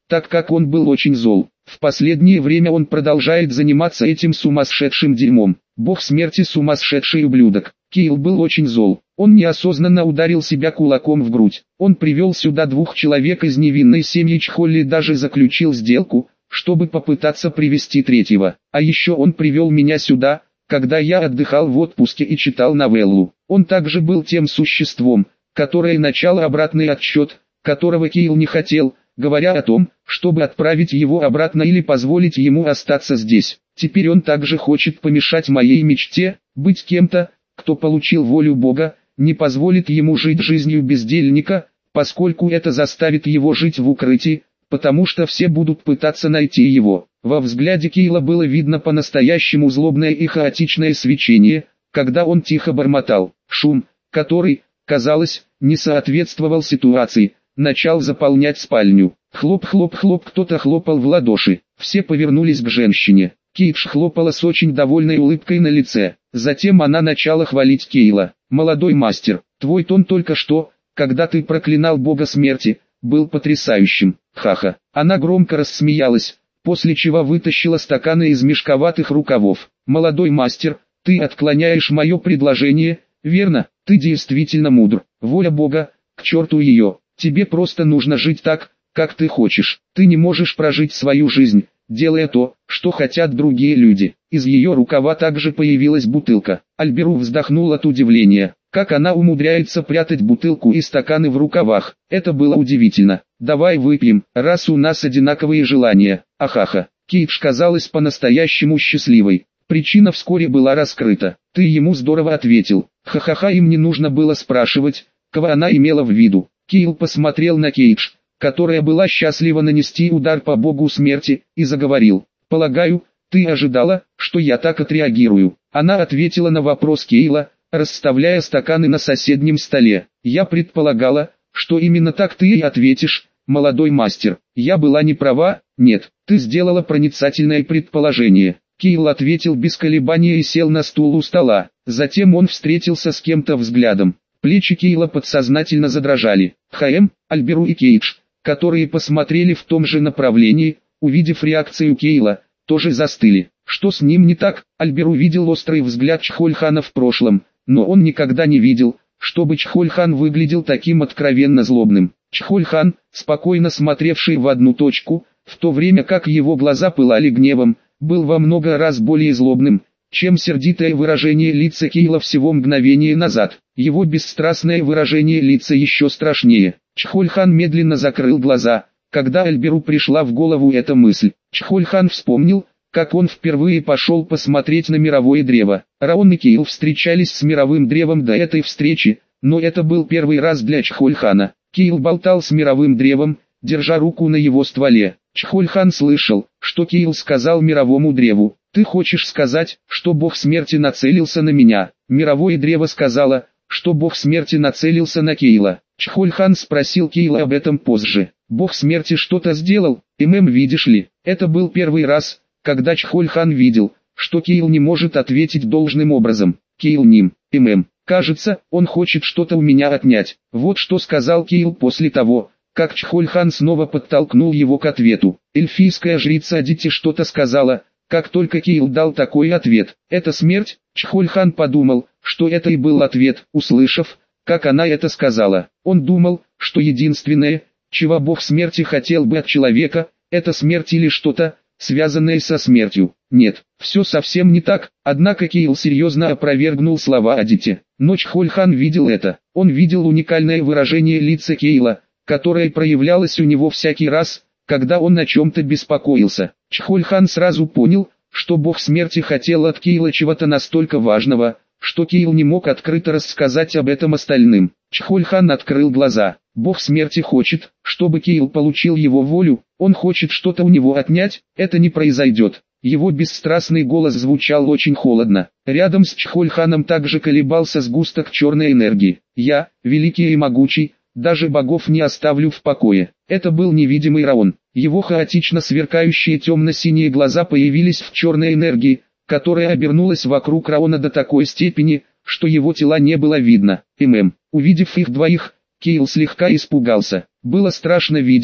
так как он был очень зол. В последнее время он продолжает заниматься этим сумасшедшим дерьмом. Бог смерти сумасшедший ублюдок. Кейл был очень зол. Он неосознанно ударил себя кулаком в грудь. Он привел сюда двух человек из невинной семьи Чхолли и даже заключил сделку, чтобы попытаться привести третьего. А еще он привел меня сюда, когда я отдыхал в отпуске и читал новеллу. Он также был тем существом, которое начало обратный отсчет, которого Кейл не хотел, говоря о том, чтобы отправить его обратно или позволить ему остаться здесь. Теперь он также хочет помешать моей мечте, быть кем-то, кто получил волю Бога, не позволит ему жить жизнью бездельника, поскольку это заставит его жить в укрытии, потому что все будут пытаться найти его. Во взгляде Кейла было видно по-настоящему злобное и хаотичное свечение, когда он тихо бормотал. Шум, который, казалось, не соответствовал ситуации, начал заполнять спальню. Хлоп-хлоп-хлоп, кто-то хлопал в ладоши. Все повернулись к женщине. Кейдж хлопала с очень довольной улыбкой на лице. Затем она начала хвалить Кейла. «Молодой мастер, твой тон только что, когда ты проклинал бога смерти, был потрясающим. Ха-ха». Она громко рассмеялась, после чего вытащила стаканы из мешковатых рукавов. «Молодой мастер, ты отклоняешь мое предложение, верно? Ты действительно мудр. Воля бога, к черту ее. Тебе просто нужно жить так, как ты хочешь. Ты не можешь прожить свою жизнь, делая то, что хотят другие люди». Из ее рукава также появилась бутылка. Альберу вздохнул от удивления. Как она умудряется прятать бутылку и стаканы в рукавах. Это было удивительно. «Давай выпьем, раз у нас одинаковые желания». Ахаха. Кейдж казалась по-настоящему счастливой. Причина вскоре была раскрыта. «Ты ему здорово ответил». Ха-ха-ха, им не нужно было спрашивать, кого она имела в виду. Кейл посмотрел на Кейдж, которая была счастлива нанести удар по богу смерти, и заговорил. «Полагаю, ты ожидала, что я так отреагирую». Она ответила на вопрос Кейла, расставляя стаканы на соседнем столе. «Я предполагала, что именно так ты и ответишь, молодой мастер. Я была не права, нет, ты сделала проницательное предположение». Кейл ответил без колебания и сел на стул у стола. Затем он встретился с кем-то взглядом. Плечи Кейла подсознательно задрожали. Ха-эм, Альберу и Кейдж, которые посмотрели в том же направлении, увидев реакцию Кейла, тоже застыли. Что с ним не так? Альберу видел острый взгляд Чхольхана в прошлом, но он никогда не видел, чтобы Чхольхан выглядел таким откровенно злобным. Чхольхан, спокойно смотревший в одну точку, в то время как его глаза пылали гневом, был во много раз более злобным, чем сердитое выражение лица Кейла всего мгновение назад. Его бесстрастное выражение лица еще страшнее. Чхольхан медленно закрыл глаза, когда Альберу пришла в голову эта мысль. Чхольхан вспомнил, как он впервые пошел посмотреть на мировое древо. Раон и Кейл встречались с мировым древом до этой встречи, но это был первый раз для Чхольхана. Кейл болтал с мировым древом, держа руку на его стволе. Чхольхан слышал, что Кейл сказал мировому древу: «Ты хочешь сказать, что бог смерти нацелился на меня?» Мировое древо сказала, что бог смерти нацелился на Кейла. Чхольхан спросил Кейла об этом позже. Бог смерти что-то сделал, ММ, видишь ли. Это был первый раз, когда Чхольхан видел, что Кейл не может ответить должным образом. Кейл ним, ММ. Кажется, он хочет что-то у меня отнять. Вот что сказал Кейл после того, как Чхольхан снова подтолкнул его к ответу. Эльфийская жрица Адити что-то сказала, как только Кейл дал такой ответ. «Это смерть?» Чхольхан подумал, что это и был ответ, услышав, как она это сказала. Он думал, что единственное, чего бог смерти хотел бы от человека, это смерть или что-то, связанное со смертью. Нет, все совсем не так, однако Кейл серьезно опровергнул слова Адити. Но Чхольхан видел это. Он видел уникальное выражение лица Кейла, которое проявлялось у него всякий раз, когда он о чем-то беспокоился. Чхольхан сразу понял, что бог смерти хотел от Кейла чего-то настолько важного, что Кейл не мог открыто рассказать об этом остальным. Чхольхан открыл глаза. Бог смерти хочет, чтобы Кейл получил его волю, он хочет что-то у него отнять, это не произойдет. Его бесстрастный голос звучал очень холодно. Рядом с Чхольханом также колебался сгусток черной энергии. «Я, великий и могучий, даже богов не оставлю в покое». Это был невидимый Раон. Его хаотично сверкающие темно-синие глаза появились в черной энергии, которая обернулась вокруг Раона до такой степени, что его тела не было видно. ММ. Увидев их двоих, Кейл слегка испугался. Было страшно видеть,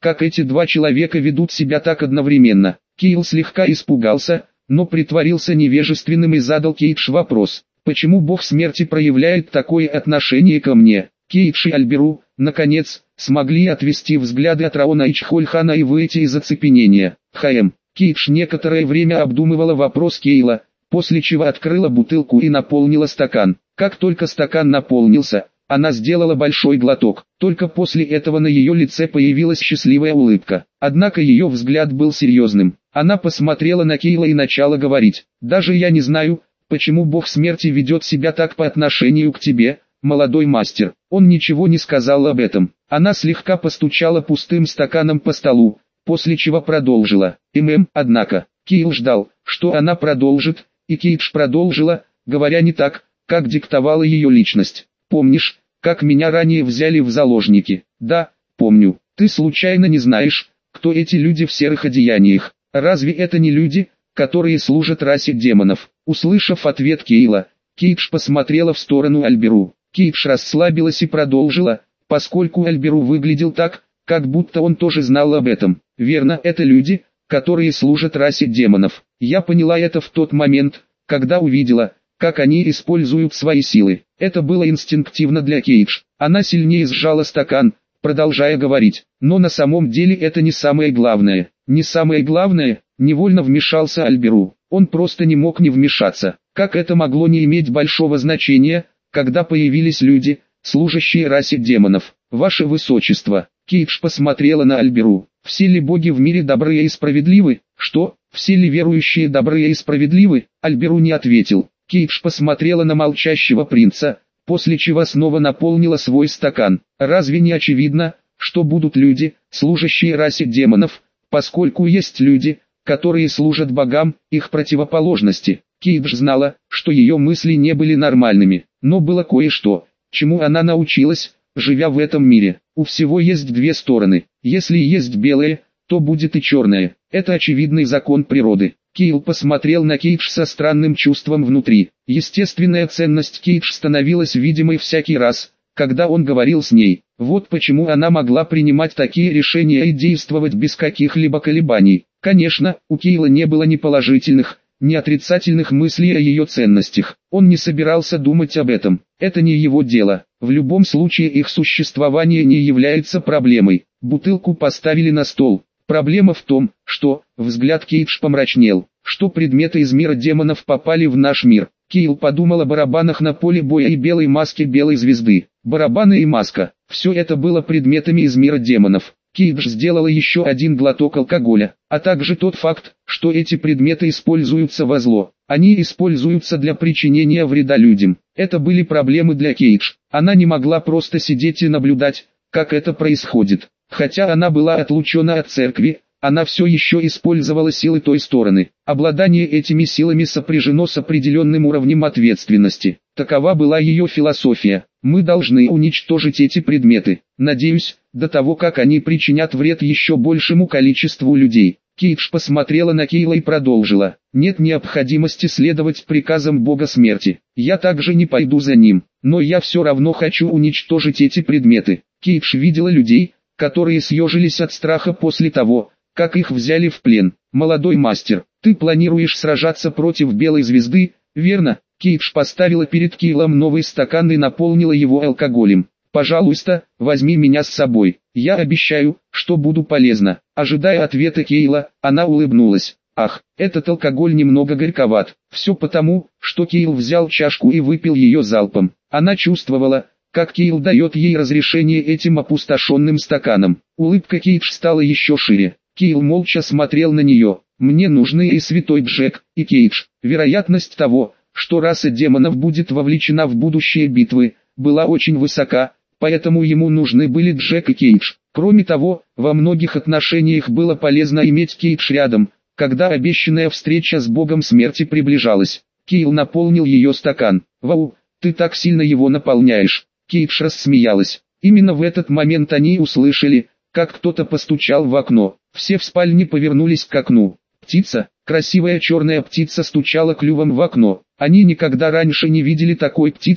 как эти два человека ведут себя так одновременно. Кейл слегка испугался, но притворился невежественным и задал Кейдж вопрос: «Почему бог смерти проявляет такое отношение ко мне?» Кейдж и Альберу, наконец, смогли отвести взгляды от Раона и Чхольхана и выйти из оцепенения. «Хм». Кейдж некоторое время обдумывала вопрос Кейла, после чего открыла бутылку и наполнила стакан. Как только стакан наполнился, она сделала большой глоток. Только после этого на ее лице появилась счастливая улыбка. Однако ее взгляд был серьезным. Она посмотрела на Кейла и начала говорить: «Даже я не знаю, почему бог смерти ведет себя так по отношению к тебе, молодой мастер». Он ничего не сказал об этом. Она слегка постучала пустым стаканом по столу, после чего продолжила: «Мм, однако». Кейл ждал, что она продолжит, и Кейдж продолжила, говоря не так, как диктовала ее личность. «Помнишь, как меня ранее взяли в заложники?» «Да, помню. Ты случайно не знаешь, кто эти люди в серых одеяниях? Разве это не люди, которые служат расе демонов?» Услышав ответ Кейла, Кейдж посмотрела в сторону Альберу. Кейдж расслабилась и продолжила, поскольку Альберу выглядел так, как будто он тоже знал об этом. «Верно, это люди, которые служат расе демонов. Я поняла это в тот момент, когда увидела, как они используют свои силы. Это было инстинктивно для Кейдж. Она сильнее сжала стакан, продолжая говорить: «Но на самом деле это не самое главное». «Не самое главное?» — невольно вмешался Альберу. Он просто не мог не вмешаться. Как это могло не иметь большого значения, когда появились люди, служащие расе демонов? «Ваше Высочество». Кейдж посмотрела на Альберу. «Все ли боги в мире добрые и справедливы?» «Что? Все ли верующие добрые и справедливы?» Альберу не ответил. Кейдж посмотрела на молчащего принца, после чего снова наполнила свой стакан. «Разве не очевидно, что будут люди, служащие расе демонов, поскольку есть люди, которые служат богам, их противоположности?» Кейдж знала, что ее мысли не были нормальными, но было кое-что, чему она научилась, живя в этом мире. У всего есть две стороны. Если есть белое, то будет и черное. Это очевидный закон природы. Кейл посмотрел на Кейдж со странным чувством внутри. Естественная ценность Кейдж становилась видимой всякий раз, когда он говорил с ней. Вот почему она могла принимать такие решения и действовать без каких-либо колебаний. Конечно, у Кейла не было ни положительных, ни отрицательных мыслей о ее ценностях. Он не собирался думать об этом. Это не его дело. В любом случае их существование не является проблемой. Бутылку поставили на стол. Проблема в том, что, взгляд Кейдж помрачнел, что предметы из мира демонов попали в наш мир. Кейл подумал о барабанах на поле боя и белой маске белой звезды. Барабаны и маска – все это было предметами из мира демонов. Кейдж сделала еще один глоток алкоголя, а также тот факт, что эти предметы используются во зло. Они используются для причинения вреда людям. Это были проблемы для Кейдж. Она не могла просто сидеть и наблюдать, как это происходит. Хотя она была отлучена от церкви, она все еще использовала силы той стороны. Обладание этими силами сопряжено с определенным уровнем ответственности. Такова была ее философия. Мы должны уничтожить эти предметы. Надеюсь, до того как они причинят вред еще большему количеству людей. Кейдж посмотрела на Кейла и продолжила. Нет необходимости следовать приказам бога смерти. Я также не пойду за ним. Но я все равно хочу уничтожить эти предметы. Кейдж видела людей, которые съежились от страха после того, как их взяли в плен. «Молодой мастер, ты планируешь сражаться против белой звезды, верно?» Кейдж поставила перед Кейлом новый стакан и наполнила его алкоголем. «Пожалуйста, возьми меня с собой. Я обещаю, что буду полезна». Ожидая ответа Кейла, она улыбнулась. «Ах, этот алкоголь немного горьковат. Все потому, что Кейл взял чашку и выпил ее залпом. Она чувствовала, как Кейл дает ей разрешение этим опустошенным стаканом. Улыбка Кейдж стала еще шире. Кейл молча смотрел на нее. «Мне нужны и святой Джек, и Кейдж». Вероятность того, что раса демонов будет вовлечена в будущие битвы, была очень высока, поэтому ему нужны были Джек и Кейдж. Кроме того, во многих отношениях было полезно иметь Кейдж рядом, когда обещанная встреча с богом смерти приближалась. Кейл наполнил ее стакан. «Вау, ты так сильно его наполняешь». Кейдж рассмеялась. Именно в этот момент они услышали, как кто-то постучал в окно. Все в спальне повернулись к окну. Птица, красивая черная птица стучала клювом в окно. Они никогда раньше не видели такой птицы,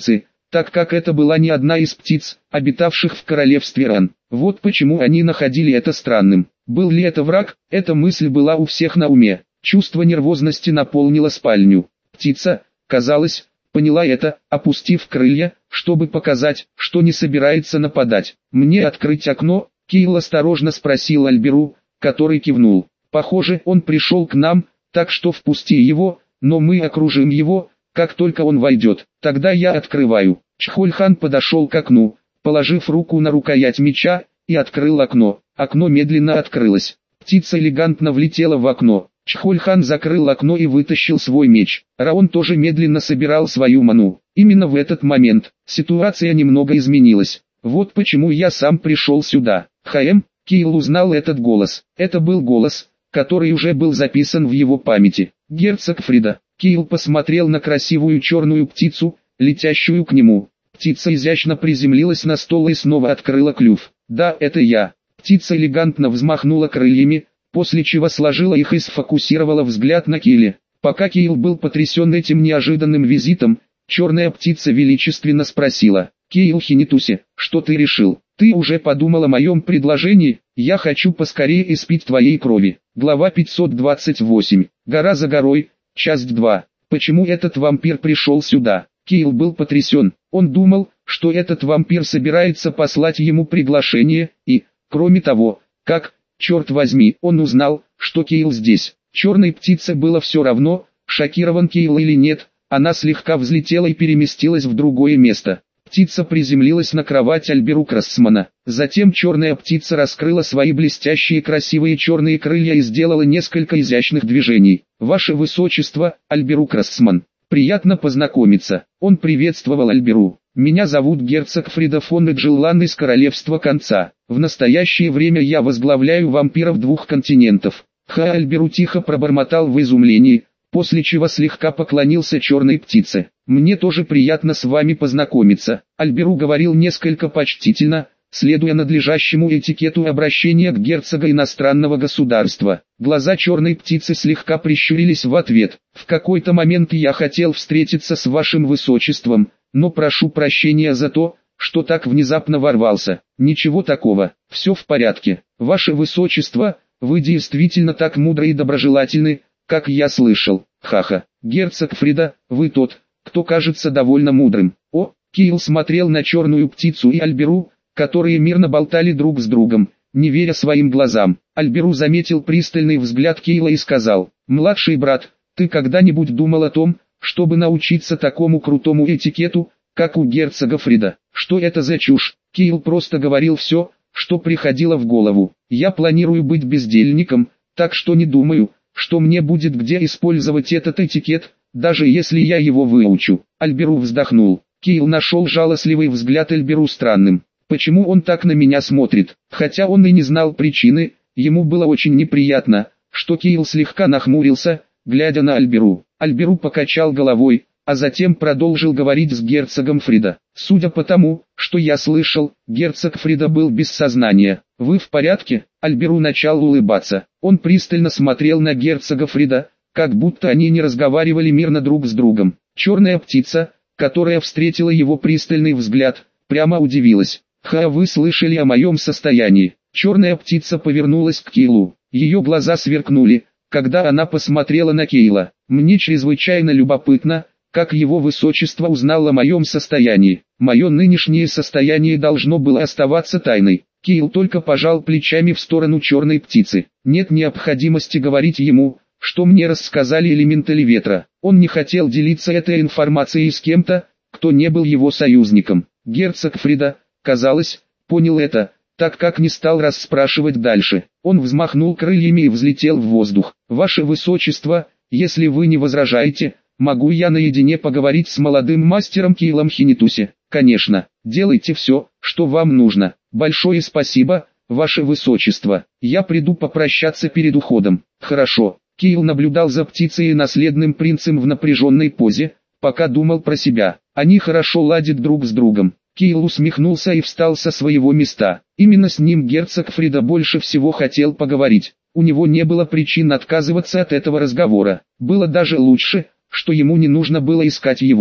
так как это была не одна из птиц, обитавших в королевстве Ран. Вот почему они находили это странным. Был ли это враг? Эта мысль была у всех на уме. Чувство нервозности наполнило спальню. Птица, казалось, поняла это, опустив крылья, чтобы показать, что не собирается нападать. «Мне открыть окно?» — Киил осторожно спросил Альберу, который кивнул. «Похоже, он пришел к нам, так что впусти его, но мы окружим его, как только он войдет. Тогда я открываю». Чхольхан подошел к окну, положив руку на рукоять меча, и открыл окно. Окно медленно открылось. Птица элегантно влетела в окно. Чхольхан закрыл окно и вытащил свой меч. Раон тоже медленно собирал свою ману. Именно в этот момент ситуация немного изменилась. Вот почему я сам пришел сюда. Хаэм, Киил узнал этот голос. Это был голос, который уже был записан в его памяти. Герцог Фрида. Киил посмотрел на красивую черную птицу, летящую к нему. Птица изящно приземлилась на стол и снова открыла клюв. «Да, это я». Птица элегантно взмахнула крыльями, после чего сложила их и сфокусировала взгляд на Кииле. Пока Киил был потрясен этим неожиданным визитом, черная птица величественно спросила: «Киил Хинитуси, что ты решил? Ты уже подумал о моем предложении? Я хочу поскорее испить твоей крови». Глава пятьсот двадцать восемь. Гора за горой, часть два. Почему этот вампир пришел сюда? Киил был потрясен. Он думал, что этот вампир собирается послать ему приглашение, и, кроме того, как, черт возьми, он узнал, что Киил здесь. Черной птице было все равно, шокирован Киил или нет, она слегка взлетела и переместилась в другое место. Птица приземлилась на кровать Альберу Крассмана. Затем черная птица раскрыла свои блестящие красивые черные крылья и сделала несколько изящных движений. «Ваше Высочество, Альберу Крассман, приятно познакомиться». Он приветствовал Альберу. «Меня зовут герцог Фрида фон Эджеллан из Королевства Конца. В настоящее время я возглавляю вампиров двух континентов». Ха Альберу тихо пробормотал в изумлении, после чего слегка поклонился черной птице. «Мне тоже приятно с вами познакомиться». Альберу говорил несколько почтительно, следуя надлежащему этикету обращения к герцогу иностранного государства. Глаза черной птицы слегка прищурились в ответ. «В какой-то момент я хотел встретиться с вашим высочеством, но прошу прощения за то, что так внезапно ворвался». «Ничего такого, все в порядке. Ваше высочество, вы действительно так мудры и доброжелательны, как я слышал. Ха-ха. Герцог Фрида, вы тот, кто кажется довольно мудрым». О, Киил смотрел на черную птицу и Альберу, которые мирно болтали друг с другом, не веря своим глазам. Альберу заметил пристальный взгляд Киила и сказал: «Младший брат, ты когда-нибудь думал о том, чтобы научиться такому крутому этикету, как у герцога Фрида?» «Что это за чушь?» Киил просто говорил все, что приходило в голову. «Я планирую быть бездельником, так что не думаю, что мне будет где использовать этот этикет, даже если я его выучу». Альберу вздохнул. Киил нашел жалостливый взгляд Альберу странным. Почему он так на меня смотрит? Хотя он и не знал причины, ему было очень неприятно, что Киил слегка нахмурился, глядя на Альберу. Альберу покачал головой, а затем продолжил говорить с герцогом Фрида. «Судя по тому, что я слышал, герцог Фрида был без сознания. Вы в порядке?» Альберу начал улыбаться. Он пристально смотрел на герцога Фрида, как будто они не разговаривали мирно друг с другом. Черная птица, которая встретила его пристальный взгляд, прямо удивилась. «Ха, вы слышали о моем состоянии?» Черная птица повернулась к Киилу. Ее глаза сверкнули, когда она посмотрела на Киила. «Мне чрезвычайно любопытно, как его высочество узнал о моем состоянии. Мое нынешнее состояние должно было оставаться тайной». Киил только пожал плечами в сторону черной птицы. Нет необходимости говорить ему, что мне рассказали элементали ветра. Он не хотел делиться этой информацией с кем-то, кто не был его союзником. Герцог Фрида, казалось, понял это, так как не стал расспрашивать дальше. Он взмахнул крыльями и взлетел в воздух. «Ваше Высочество, если вы не возражаете, могу я наедине поговорить с молодым мастером Киилом Хинитуси?» «Конечно, делайте все, что вам нужно. Большое спасибо, Ваше Высочество. Я приду попрощаться перед уходом». «Хорошо». Киил наблюдал за птицей и наследным принцем в напряженной позе, пока думал про себя. Они хорошо ладят друг с другом. Киил усмехнулся и встал со своего места. Именно с ним герцог Фрида больше всего хотел поговорить. У него не было причин отказываться от этого разговора. Было даже лучше, что ему не нужно было искать его.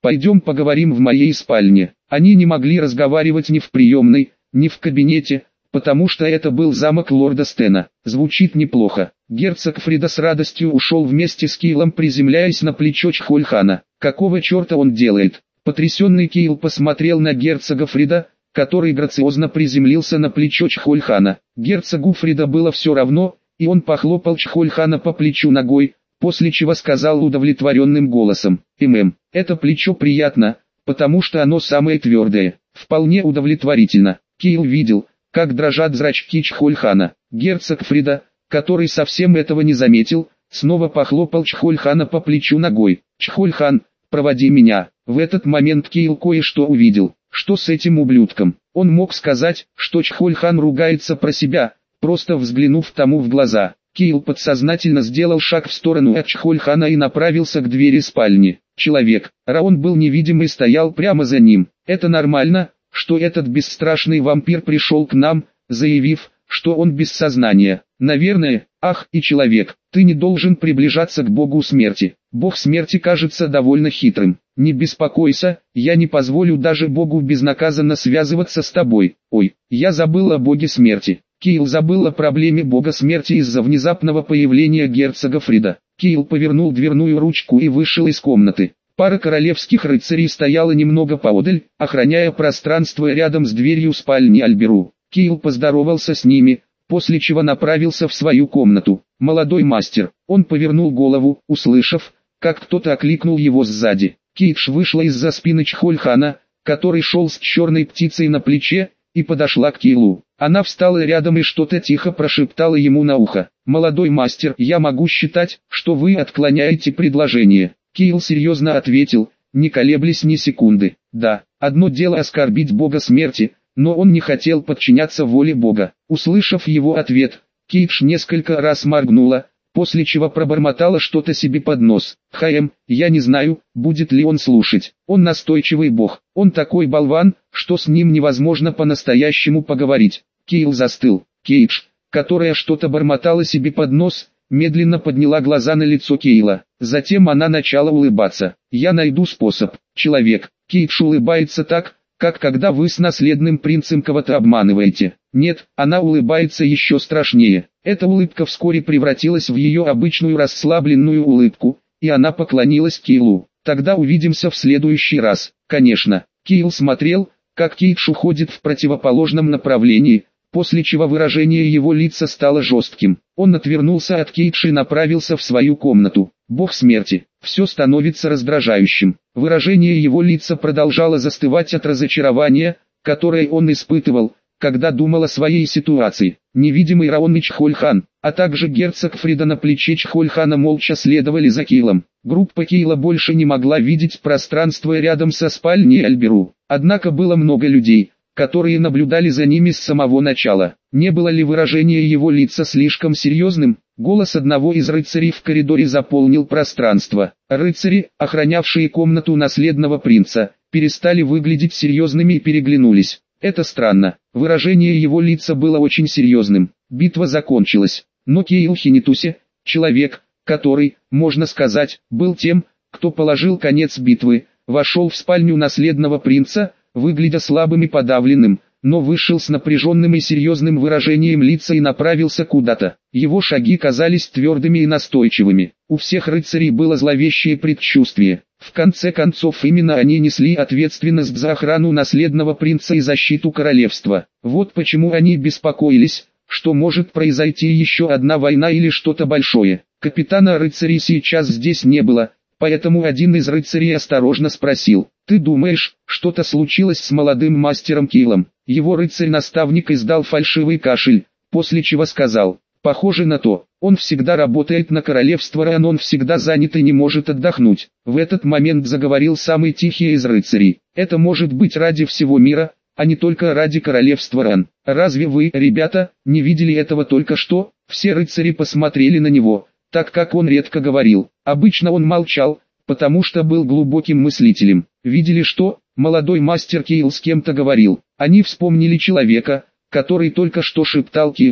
Пойдем поговорим в моей спальне. Они не могли разговаривать ни в приемной, ни в кабинете, потому что это был замок лорда Стена. Звучит неплохо. Герцог Фрида с радостью ушел вместе с Кейлом, приземляясь на плечо Чхольхана. Какого черта он делает? Потрясенный Кейл посмотрел на герцога Фрида, который грациозно приземлился на плечо Чхольхана. Герцогу Фрида было все равно, и он похлопал Чхольхана по плечу ногой, после чего сказал удовлетворенным голосом: «Мм, это плечо приятно, потому что оно самое твердое». Вполне удовлетворительно. Кейл видел, как дрожат зрачки Чхольхана. Герцог Фрида, который совсем этого не заметил, снова похлопал Чхольхана по плечу ногой. «Чхольхан, проводи меня». В этот момент Кейл кое-что увидел. Что с этим ублюдком? Он мог сказать, что Чхольхан ругается про себя, просто взглянув тому в глаза. Кейл подсознательно сделал шаг в сторону от Чхольхана и направился к двери спальни. Человек, Раон был невидим и стоял прямо за ним. Это нормально, что этот бесстрашный вампир пришел к нам, заявив, что он без сознания. Наверное, ах, и человек, ты не должен приближаться к богу смерти. Бог смерти кажется довольно хитрым. Не беспокойся, я не позволю даже богу безнаказанно связываться с тобой. Ой, я забыл о боге смерти. Кейл забыл о проблеме бога смерти из-за внезапного появления герцога Фрида. Кейл повернул дверную ручку и вышел из комнаты. Пара королевских рыцарей стояла немного поодаль, охраняя пространство рядом с дверью спальни Альберу. Кейл поздоровался с ними, после чего направился в свою комнату. «Молодой мастер». Он повернул голову, услышав, как кто-то окликнул его сзади. Кейдж вышла из-за спины Чхольхана, который шел с черной птицей на плече, и подошла к Кейлу. Она встала рядом и что-то тихо прошептала ему на ухо. «Молодой мастер, я могу считать, что вы отклоняете предложение». Кейл серьезно ответил, не колеблясь ни секунды. «Да, одно дело оскорбить бога смерти, но он не хотел подчиняться воле бога». Услышав его ответ, Кейдж несколько раз моргнула, после чего пробормотала что-то себе под нос. «Хм, я не знаю, будет ли он слушать. Он настойчивый бог, он такой болван, что с ним невозможно по-настоящему поговорить». Кейл застыл. Кейдж, которая что-то бормотала себе под нос, медленно подняла глаза на лицо Кейла. Затем она начала улыбаться. «Я найду способ, человек». Кейдж улыбается так, как когда вы с наследным принцем кого-то обманываете. Нет, она улыбается еще страшнее. Эта улыбка вскоре превратилась в ее обычную расслабленную улыбку, и она поклонилась Кейлу. «Тогда увидимся в следующий раз». Конечно, Кейл смотрел, как Кейдж уходит в противоположном направлении, после чего выражение его лица стало жестким. Он отвернулся от Кейдж и направился в свою комнату. Бог смерти. Все становится раздражающим. Выражение его лица продолжало застывать от разочарования, которое он испытывал, когда думал о своей ситуации. Невидимый Раон и Чхольхан, а также герцог Фрида на плече Чхольхана молча следовали за Кейлом. Группа Кейла больше не могла видеть пространство рядом со спальней Альберу. Однако было много людей, которые наблюдали за ними с самого начала. Не было ли выражение его лица слишком серьезным? Голос одного из рыцарей в коридоре заполнил пространство. Рыцари, охранявшие комнату наследного принца, перестали выглядеть серьезными и переглянулись. Это странно. Выражение его лица было очень серьезным. Битва закончилась. Но Кейл Хинитуси, человек, который, можно сказать, был тем, кто положил конец битвы, вошел в спальню наследного принца, выглядя слабым и подавленным, но вышел с напряженным и серьезным выражением лица и направился куда-то. Его шаги казались твердыми и настойчивыми. У всех рыцарей было зловещее предчувствие. В конце концов именно они несли ответственность за охрану наследного принца и защиту королевства. Вот почему они беспокоились, что может произойти еще одна война или что-то большое. Капитана рыцарей сейчас здесь не было, поэтому один из рыцарей осторожно спросил: «Ты думаешь, что-то случилось с молодым мастером Кейлом?» Его рыцарь-наставник издал фальшивый кашель, после чего сказал: «Похоже на то. Он всегда работает на королевство Ран, он всегда занят и не может отдохнуть». В этот момент заговорил самый тихий из рыцарей: «Это может быть ради всего мира, а не только ради королевства Ран. Разве вы, ребята, не видели этого только что?» Все рыцари посмотрели на него, так как он редко говорил. Обычно он молчал, потому что был глубоким мыслителем. Видели, что молодой мастер Кейл с кем-то говорил. Они вспомнили человека, который только что шептал Кейлу: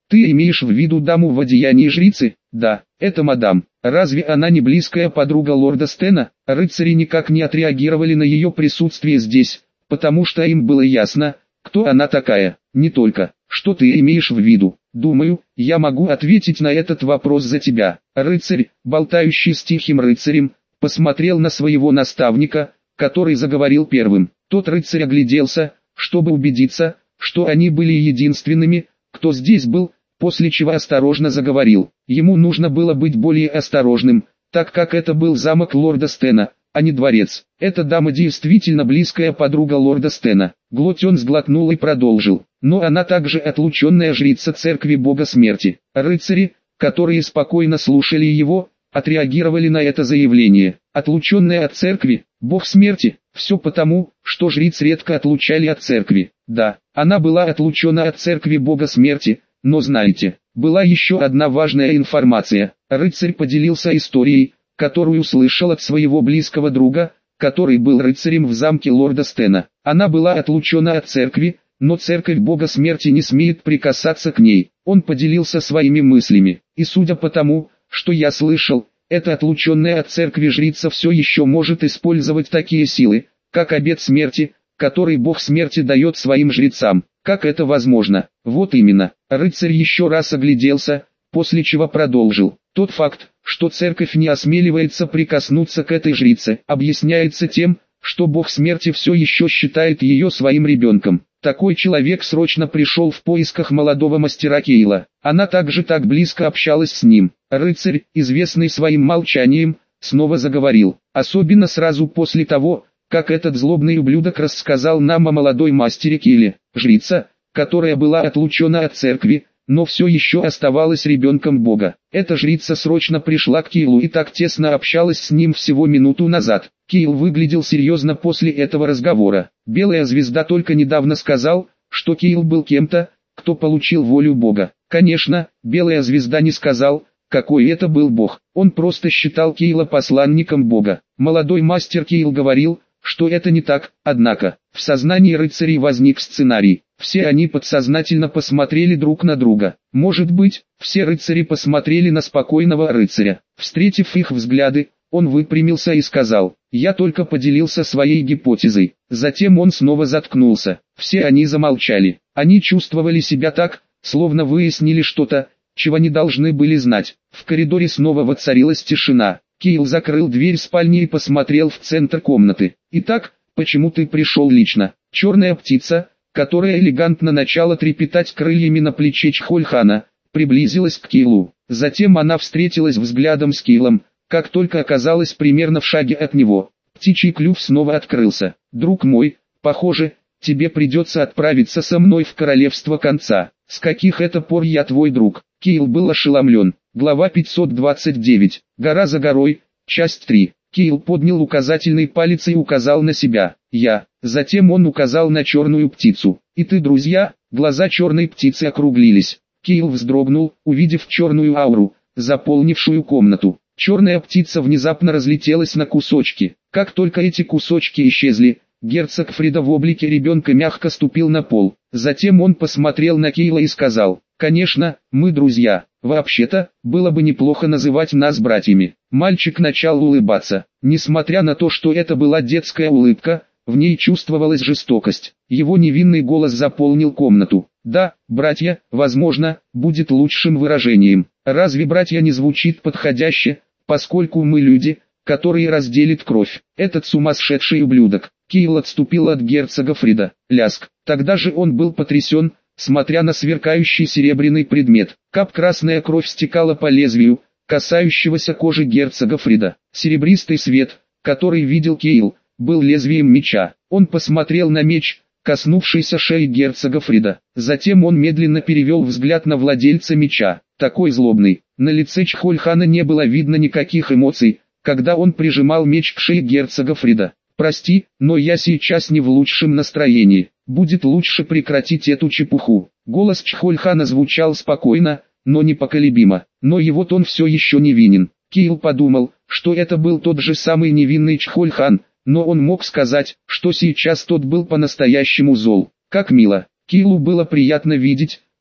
Ты имеешь в виду даму в одеянии жрицы? Да, это мадам. Разве она не близкая подруга лорда Стена? Рыцари никак не отреагировали на ее присутствие здесь, потому что им было ясно, кто она такая. Не только, что ты имеешь в виду. Думаю, я могу ответить на этот вопрос за тебя. Рыцарь, болтающий с тихим рыцарем, посмотрел на своего наставника, который заговорил первым. Тот рыцарь огляделся, чтобы убедиться, что они были единственными, кто здесь был, после чего осторожно заговорил. Ему нужно было быть более осторожным, так как это был замок лорда Стена, а не дворец. Эта дама действительно близкая подруга лорда Стена. Глотен сглотнул и продолжил. Но она также отлученная жрица церкви бога смерти. Рыцари, которые спокойно слушали его, отреагировали на это заявление. Отлученная от церкви, бог смерти, все потому, что жриц редко отлучали от церкви. Да, она была отлучена от церкви бога смерти, но знаете, была еще одна важная информация. Рыцарь поделился историей, которую слышал от своего близкого друга, который был рыцарем в замке лорда Стена. Она была отлучена от церкви, но церковь бога смерти не смеет прикасаться к ней. Он поделился своими мыслями, и судя по тому, что я слышал, эта отлученная от церкви жрица все еще может использовать такие силы, как обет смерти, который бог смерти дает своим жрецам. Как это возможно? Вот именно. Рыцарь еще раз огляделся, после чего продолжил. Тот факт, что церковь не осмеливается прикоснуться к этой жрице, объясняется тем, что бог смерти все еще считает ее своим ребенком. Такой человек срочно пришел в поисках молодого мастера Кейла. Она также так близко общалась с ним. Рыцарь, известный своим молчанием, снова заговорил. Особенно сразу после того, как этот злобный ублюдок рассказал нам о молодой мастере Кейле. Жрица, которая была отлучена от церкви, но все еще оставалась ребенком бога. Эта жрица срочно пришла к Кейлу и так тесно общалась с ним всего минуту назад. Кейл выглядел серьезно после этого разговора. Белая звезда только недавно сказал, что Кейл был кем-то, кто получил волю бога. Конечно, Белая звезда не сказал, какой это был бог. Он просто считал Кейла посланником бога. Молодой мастер Кейл говорил, что это не так, однако, в сознании рыцарей возник сценарий. Все они подсознательно посмотрели друг на друга. Может быть, все рыцари посмотрели на спокойного рыцаря. Встретив их взгляды, он выпрямился и сказал: «Я только поделился своей гипотезой». Затем он снова заткнулся. Все они замолчали. Они чувствовали себя так, словно выяснили что-то, чего не должны были знать. В коридоре снова воцарилась тишина. Кейл закрыл дверь спальни и посмотрел в центр комнаты. «Итак, почему ты пришел лично?» Черная птица, которая элегантно начала трепетать крыльями на плече Чхольхана, приблизилась к Кейлу. Затем она встретилась взглядом с Кейлом, как только оказалась примерно в шаге от него. Птичий клюв снова открылся. «Друг мой, похоже, тебе придется отправиться со мной в королевство конца. С каких это пор я твой друг?» Кейл был ошеломлен. Глава пятьсот двадцать девять. Гора за горой, часть три. Кейл поднял указательный палец и указал на себя. «Я». Затем он указал на черную птицу. «И ты, друзья?» Глаза черной птицы округлились. Кейл вздрогнул, увидев черную ауру, заполнившую комнату. Черная птица внезапно разлетелась на кусочки. Как только эти кусочки исчезли, герцог Фрида в облике ребенка мягко ступил на пол. Затем он посмотрел на Кейла и сказал: «Конечно, мы друзья. Вообще-то, было бы неплохо называть нас братьями». Мальчик начал улыбаться. Несмотря на то, что это была детская улыбка, в ней чувствовалась жестокость. Его невинный голос заполнил комнату. «Да, братья, возможно, будет лучшим выражением. Разве братья не звучит подходяще, поскольку мы люди, которые разделят кровь?» Этот сумасшедший ублюдок. Кейл отступил от герцога Фрида. Ляск. Тогда же он был потрясен, смотря на сверкающий серебряный предмет. Кап красная кровь стекала по лезвию, касающегося кожи герцога Фрида. Серебристый свет, который видел Кейл, был лезвием меча. Он посмотрел на меч, коснувшийся шеи герцога Фрида. Затем он медленно перевел взгляд на владельца меча. Такой злобный. На лице Чхольхана не было видно никаких эмоций, когда он прижимал меч к шее герцога Фрида. «Прости, но я сейчас не в лучшем настроении. Будет лучше прекратить эту чепуху». Голос Чхольхана звучал спокойно, но непоколебимо. Но его тон все еще невинен. Кейл подумал, что это был тот же самый невинный Чхольхан, но он мог сказать, что сейчас тот был по-настоящему зол. Как мило. Кейлу было приятно видеть,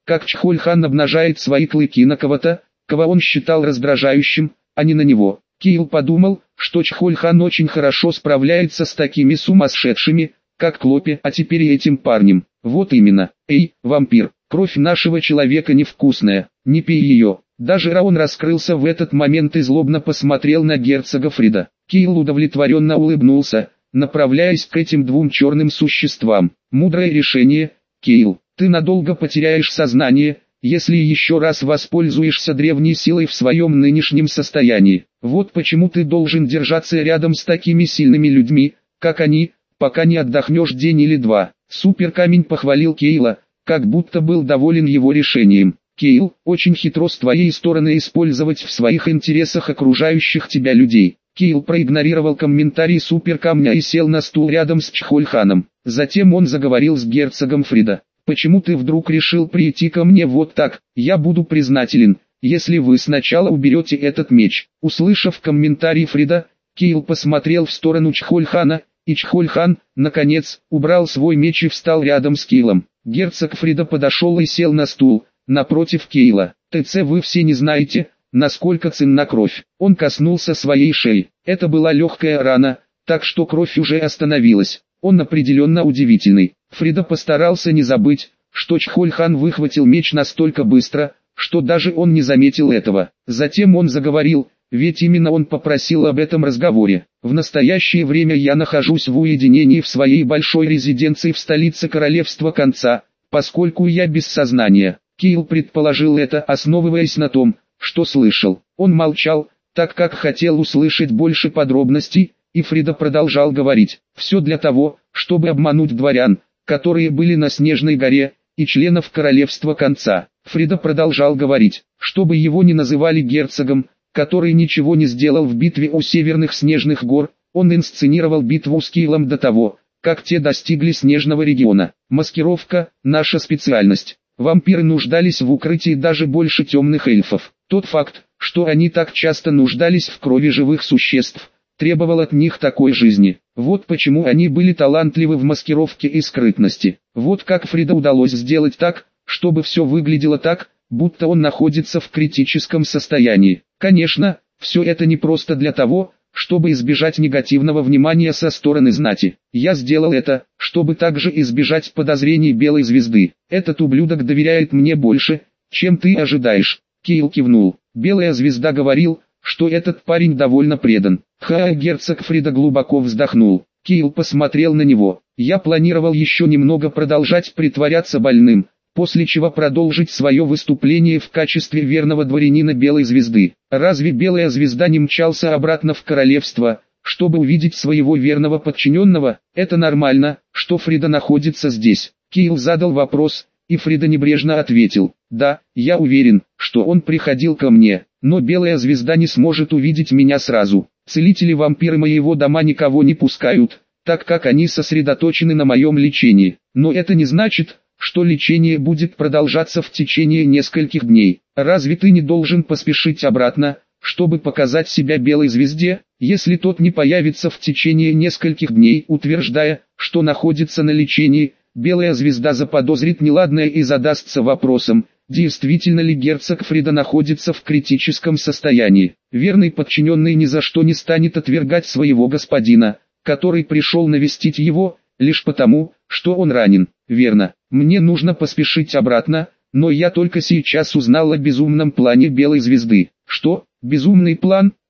как Чхольхан обнажает свои клыки на кого-то, кого он считал раздражающим, а не на него. Кейл подумал, что Чхольхан очень хорошо справляется с такими сумасшедшими, как Клопи, а теперь и этим парнем. Вот именно. Эй, вампир, кровь нашего человека невкусная, не пей ее. Даже Раон раскрылся в этот момент и злобно посмотрел на герцога Фрида. Кейл удовлетворенно улыбнулся, направляясь к этим двум черным существам. Мудрое решение, Кейл. Ты надолго потеряешь сознание, если еще раз воспользуешься древней силой в своем нынешнем состоянии. Вот почему ты должен держаться рядом с такими сильными людьми, как они, пока не отдохнешь день или два. Суперкамень похвалил Кейла, как будто был доволен его решением. Кейл, очень хитро с твоей стороны использовать в своих интересах окружающих тебя людей. Кейл проигнорировал комментарий суперкамня и сел на стул рядом с Чхольханом. Затем он заговорил с герцогом Фрида. Почему ты вдруг решил прийти ко мне вот так? Я буду признателен, если вы сначала уберете этот меч. Услышав комментарий Фрида, Кейл посмотрел в сторону Чхольхана, и Чхольхан, наконец, убрал свой меч и встал рядом с Кейлом. Герцог Фрида подошел и сел на стул, напротив Кейла. ТЦ вы все не знаете, насколько ценна кровь. Он коснулся своей шеи. Это была легкая рана, так что кровь уже остановилась. Он определенно удивительный. Фрида постарался не забыть, что Чхольхан выхватил меч настолько быстро, что даже он не заметил этого. Затем он заговорил, ведь именно он попросил об этом разговоре. В настоящее время я нахожусь в уединении в своей большой резиденции в столице королевства Конца, поскольку я без сознания. Кейл предположил это, основываясь на том, что слышал. Он молчал, так как хотел услышать больше подробностей, и Фрида продолжал говорить. Все для того, чтобы обмануть дворян, которые были на Снежной горе, и членов королевства Конца. Фрида продолжал говорить, чтобы его не называли герцогом, который ничего не сделал в битве у Северных Снежных гор. Он инсценировал битву с Кейлом до того, как те достигли Снежного региона. Маскировка – наша специальность. Вампиры нуждались в укрытии даже больше темных эльфов. Тот факт, что они так часто нуждались в крови живых существ, требовал от них такой жизни. Вот почему они были талантливы в маскировке и скрытности. Вот как Фрида удалось сделать так, чтобы все выглядело так, будто он находится в критическом состоянии. Конечно, все это не просто для того, чтобы избежать негативного внимания со стороны знати. Я сделал это, чтобы также избежать подозрений Белой Звезды. Этот ублюдок доверяет мне больше, чем ты ожидаешь. Кейл кивнул. Белая Звезда говорил, что этот парень довольно предан. Ха, герцог Фрида глубоко вздохнул. Кейл посмотрел на него. Я планировал еще немного продолжать притворяться больным, после чего продолжить свое выступление в качестве верного дворянина Белой Звезды. Разве Белая Звезда не мчался обратно в королевство, чтобы увидеть своего верного подчиненного? Это нормально, что Фрида находится здесь. Кейл задал вопрос, и Фрида небрежно ответил. Да, я уверен, что он приходил ко мне, но Белая Звезда не сможет увидеть меня сразу. Целители-вампиры моего дома никого не пускают, так как они сосредоточены на моем лечении. Но это не значит, что лечение будет продолжаться в течение нескольких дней. Разве ты не должен поспешить обратно, чтобы показать себя Белой Звезде, если тот не появится в течение нескольких дней, утверждая, что находится на лечении? Белая Звезда заподозрит неладное и задастся вопросом, действительно ли герцог Фрида находится в критическом состоянии. Верный подчиненный ни за что не станет отвергать своего господина, который пришел навестить его, лишь потому, что он ранен. Верно, мне нужно поспешить обратно, но я только сейчас узнал о безумном плане Белой Звезды. Что, безумный план?